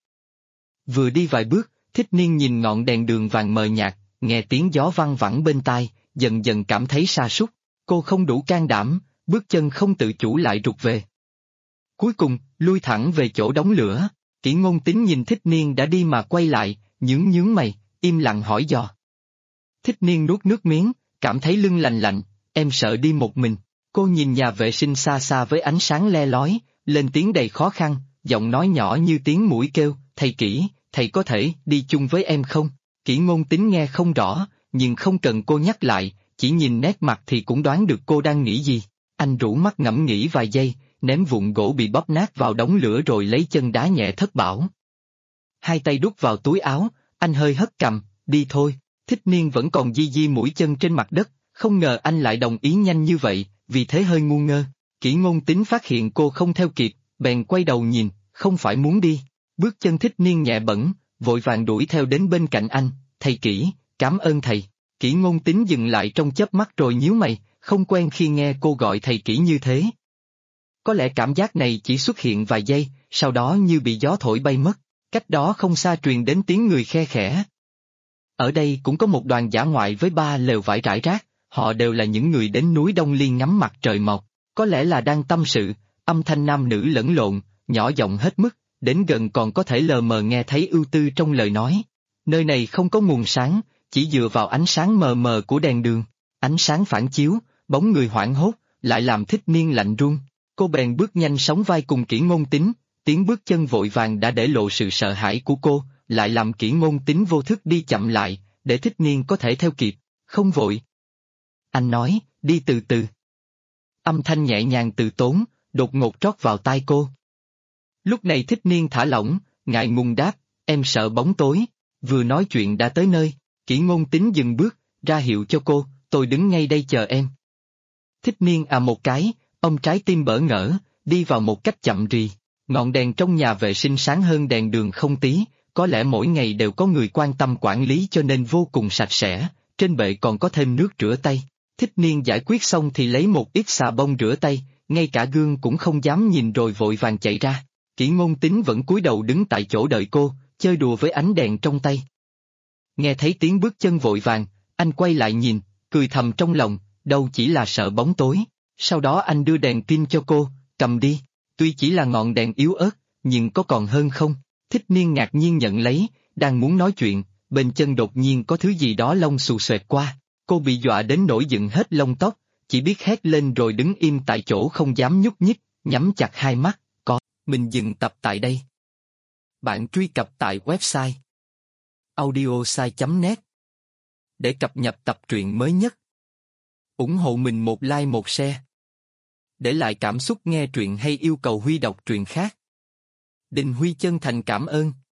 Vừa đi vài bước, Thích Niên nhìn ngọn đèn đường vàng mờ nhạt, nghe tiếng gió văng vẳng bên tai, dần dần cảm thấy sa sút. Cô không đủ can đảm, bước chân không tự chủ lại rụt về. Cuối cùng, lui thẳng về chỗ đống lửa. Kỷ Ngôn Tín nhìn Thích Niên đã đi mà quay lại, nhướng nhướng mày, im lặng hỏi dò. Thích Niên nuốt nước miếng, cảm thấy lưng lạnh lạnh, em sợ đi một mình. Cô nhìn nhà vệ sinh xa xa với ánh sáng le lói, lên tiếng đầy khó khăn, giọng nói nhỏ như tiếng muỗi kêu, thầy Kỷ, thầy có thể đi chung với em không? Kỷ Ngôn Tín nghe không rõ, nhưng không cần cô nhắc lại, chỉ nhìn nét mặt thì cũng đoán được cô đang nghĩ gì. Anh rũ mắt ngẫm nghĩ vài giây, ném vụn gỗ bị bóp nát vào đống lửa rồi lấy chân đá nhẹ Thất Bảo. Hai tay đút vào túi áo, anh hơi hất cằm, đi thôi. Thích Niên vẫn còn di di mũi chân trên mặt đất, không ngờ anh lại đồng ý nhanh như vậy, vì thế hơi ngu ngơ. Kỷ Ngôn Tín phát hiện cô không theo kịp, bèn quay đầu nhìn, không phải muốn đi. Bước chân Thích Niên nhẹ bẫng, vội vàng đuổi theo đến bên cạnh anh, thầy Kỷ, cảm ơn thầy. Kỷ Ngôn Tín dừng lại trong chớp mắt rồi nhíu mày, không quen khi nghe cô gọi thầy Kỷ như thế. Có lẽ cảm giác này chỉ xuất hiện vài giây, sau đó như bị gió thổi bay mất, cách đó không xa truyền đến tiếng người khe khẽ. Ở đây cũng có một đoàn dã ngoại với 3 lều vải rải rác, họ đều là những người đến núi Đông Liên ngắm mặt trời mọc, có lẽ là đang tâm sự, âm thanh nam nữ lẫn lộn, nhỏ giọng hết mức, đến gần còn có thể lờ mờ nghe thấy ưu tư trong lời nói. Nơi này không có nguồn sáng, chỉ dựa vào ánh sáng mờ mờ của đèn đường, ánh sáng phản chiếu, bóng người hoảng hốt, lại làm Thích Niên lạnh run. Cô bèn bước nhanh sóng vai cùng Kỷ Ngôn Tín, tiếng bước chân vội vàng đã để lộ sự sợ hãi của cô, lại làm Kỷ Ngôn Tín vô thức đi chậm lại, để Thích Niên có thể theo kịp, không vội. Anh nói, đi từ từ. Âm thanh nhẹ nhàng từ tốn, đột ngột trót vào tai cô. Lúc này Thích Niên thả lỏng, ngại ngùng đáp, em sợ bóng tối, vừa nói chuyện đã tới nơi, Kỷ Ngôn Tín dừng bước, ra hiệu cho cô, tôi đứng ngay đây chờ em. Thích Niên một cái, ông trái tim bỡ ngỡ, đi vào một cách chậm rì, ngọn đèn trong nhà vệ sinh sáng hơn đèn đường không tí, có lẽ mỗi ngày đều có người quan tâm quản lý cho nên vô cùng sạch sẽ, trên bệ còn có thêm nước rửa tay. Thích Niên giải quyết xong thì lấy một ít xà bông rửa tay, ngay cả gương cũng không dám nhìn rồi vội vàng chạy ra. Kỷ Ngôn Tín vẫn cúi đầu đứng tại chỗ đợi cô, chơi đùa với ánh đèn trong tay. Nghe thấy tiếng bước chân vội vàng, anh quay lại nhìn, cười thầm trong lòng, đâu chỉ là sợ bóng tối. Sau đó anh đưa đèn pin cho cô, cầm đi, tuy chỉ là ngọn đèn yếu ớt, nhưng có còn hơn không? Thích Niên ngạc nhiên nhận lấy, đang muốn nói chuyện, bên chân đột nhiên có thứ gì đó lông xù xoẹt qua, cô bị dọa đến nổi dựng hết lông tóc, chỉ biết hét lên rồi đứng im tại chỗ không dám nhúc nhích, nhắm chặt hai mắt, mình dừng tập tại đây. Bạn truy cập tại website audiosai.net để cập nhật tập truyện mới nhất. Ủng hộ mình một like một share. Để lại cảm xúc nghe truyện hay yêu cầu Huy đọc truyện khác. Đình Huy chân thành cảm ơn.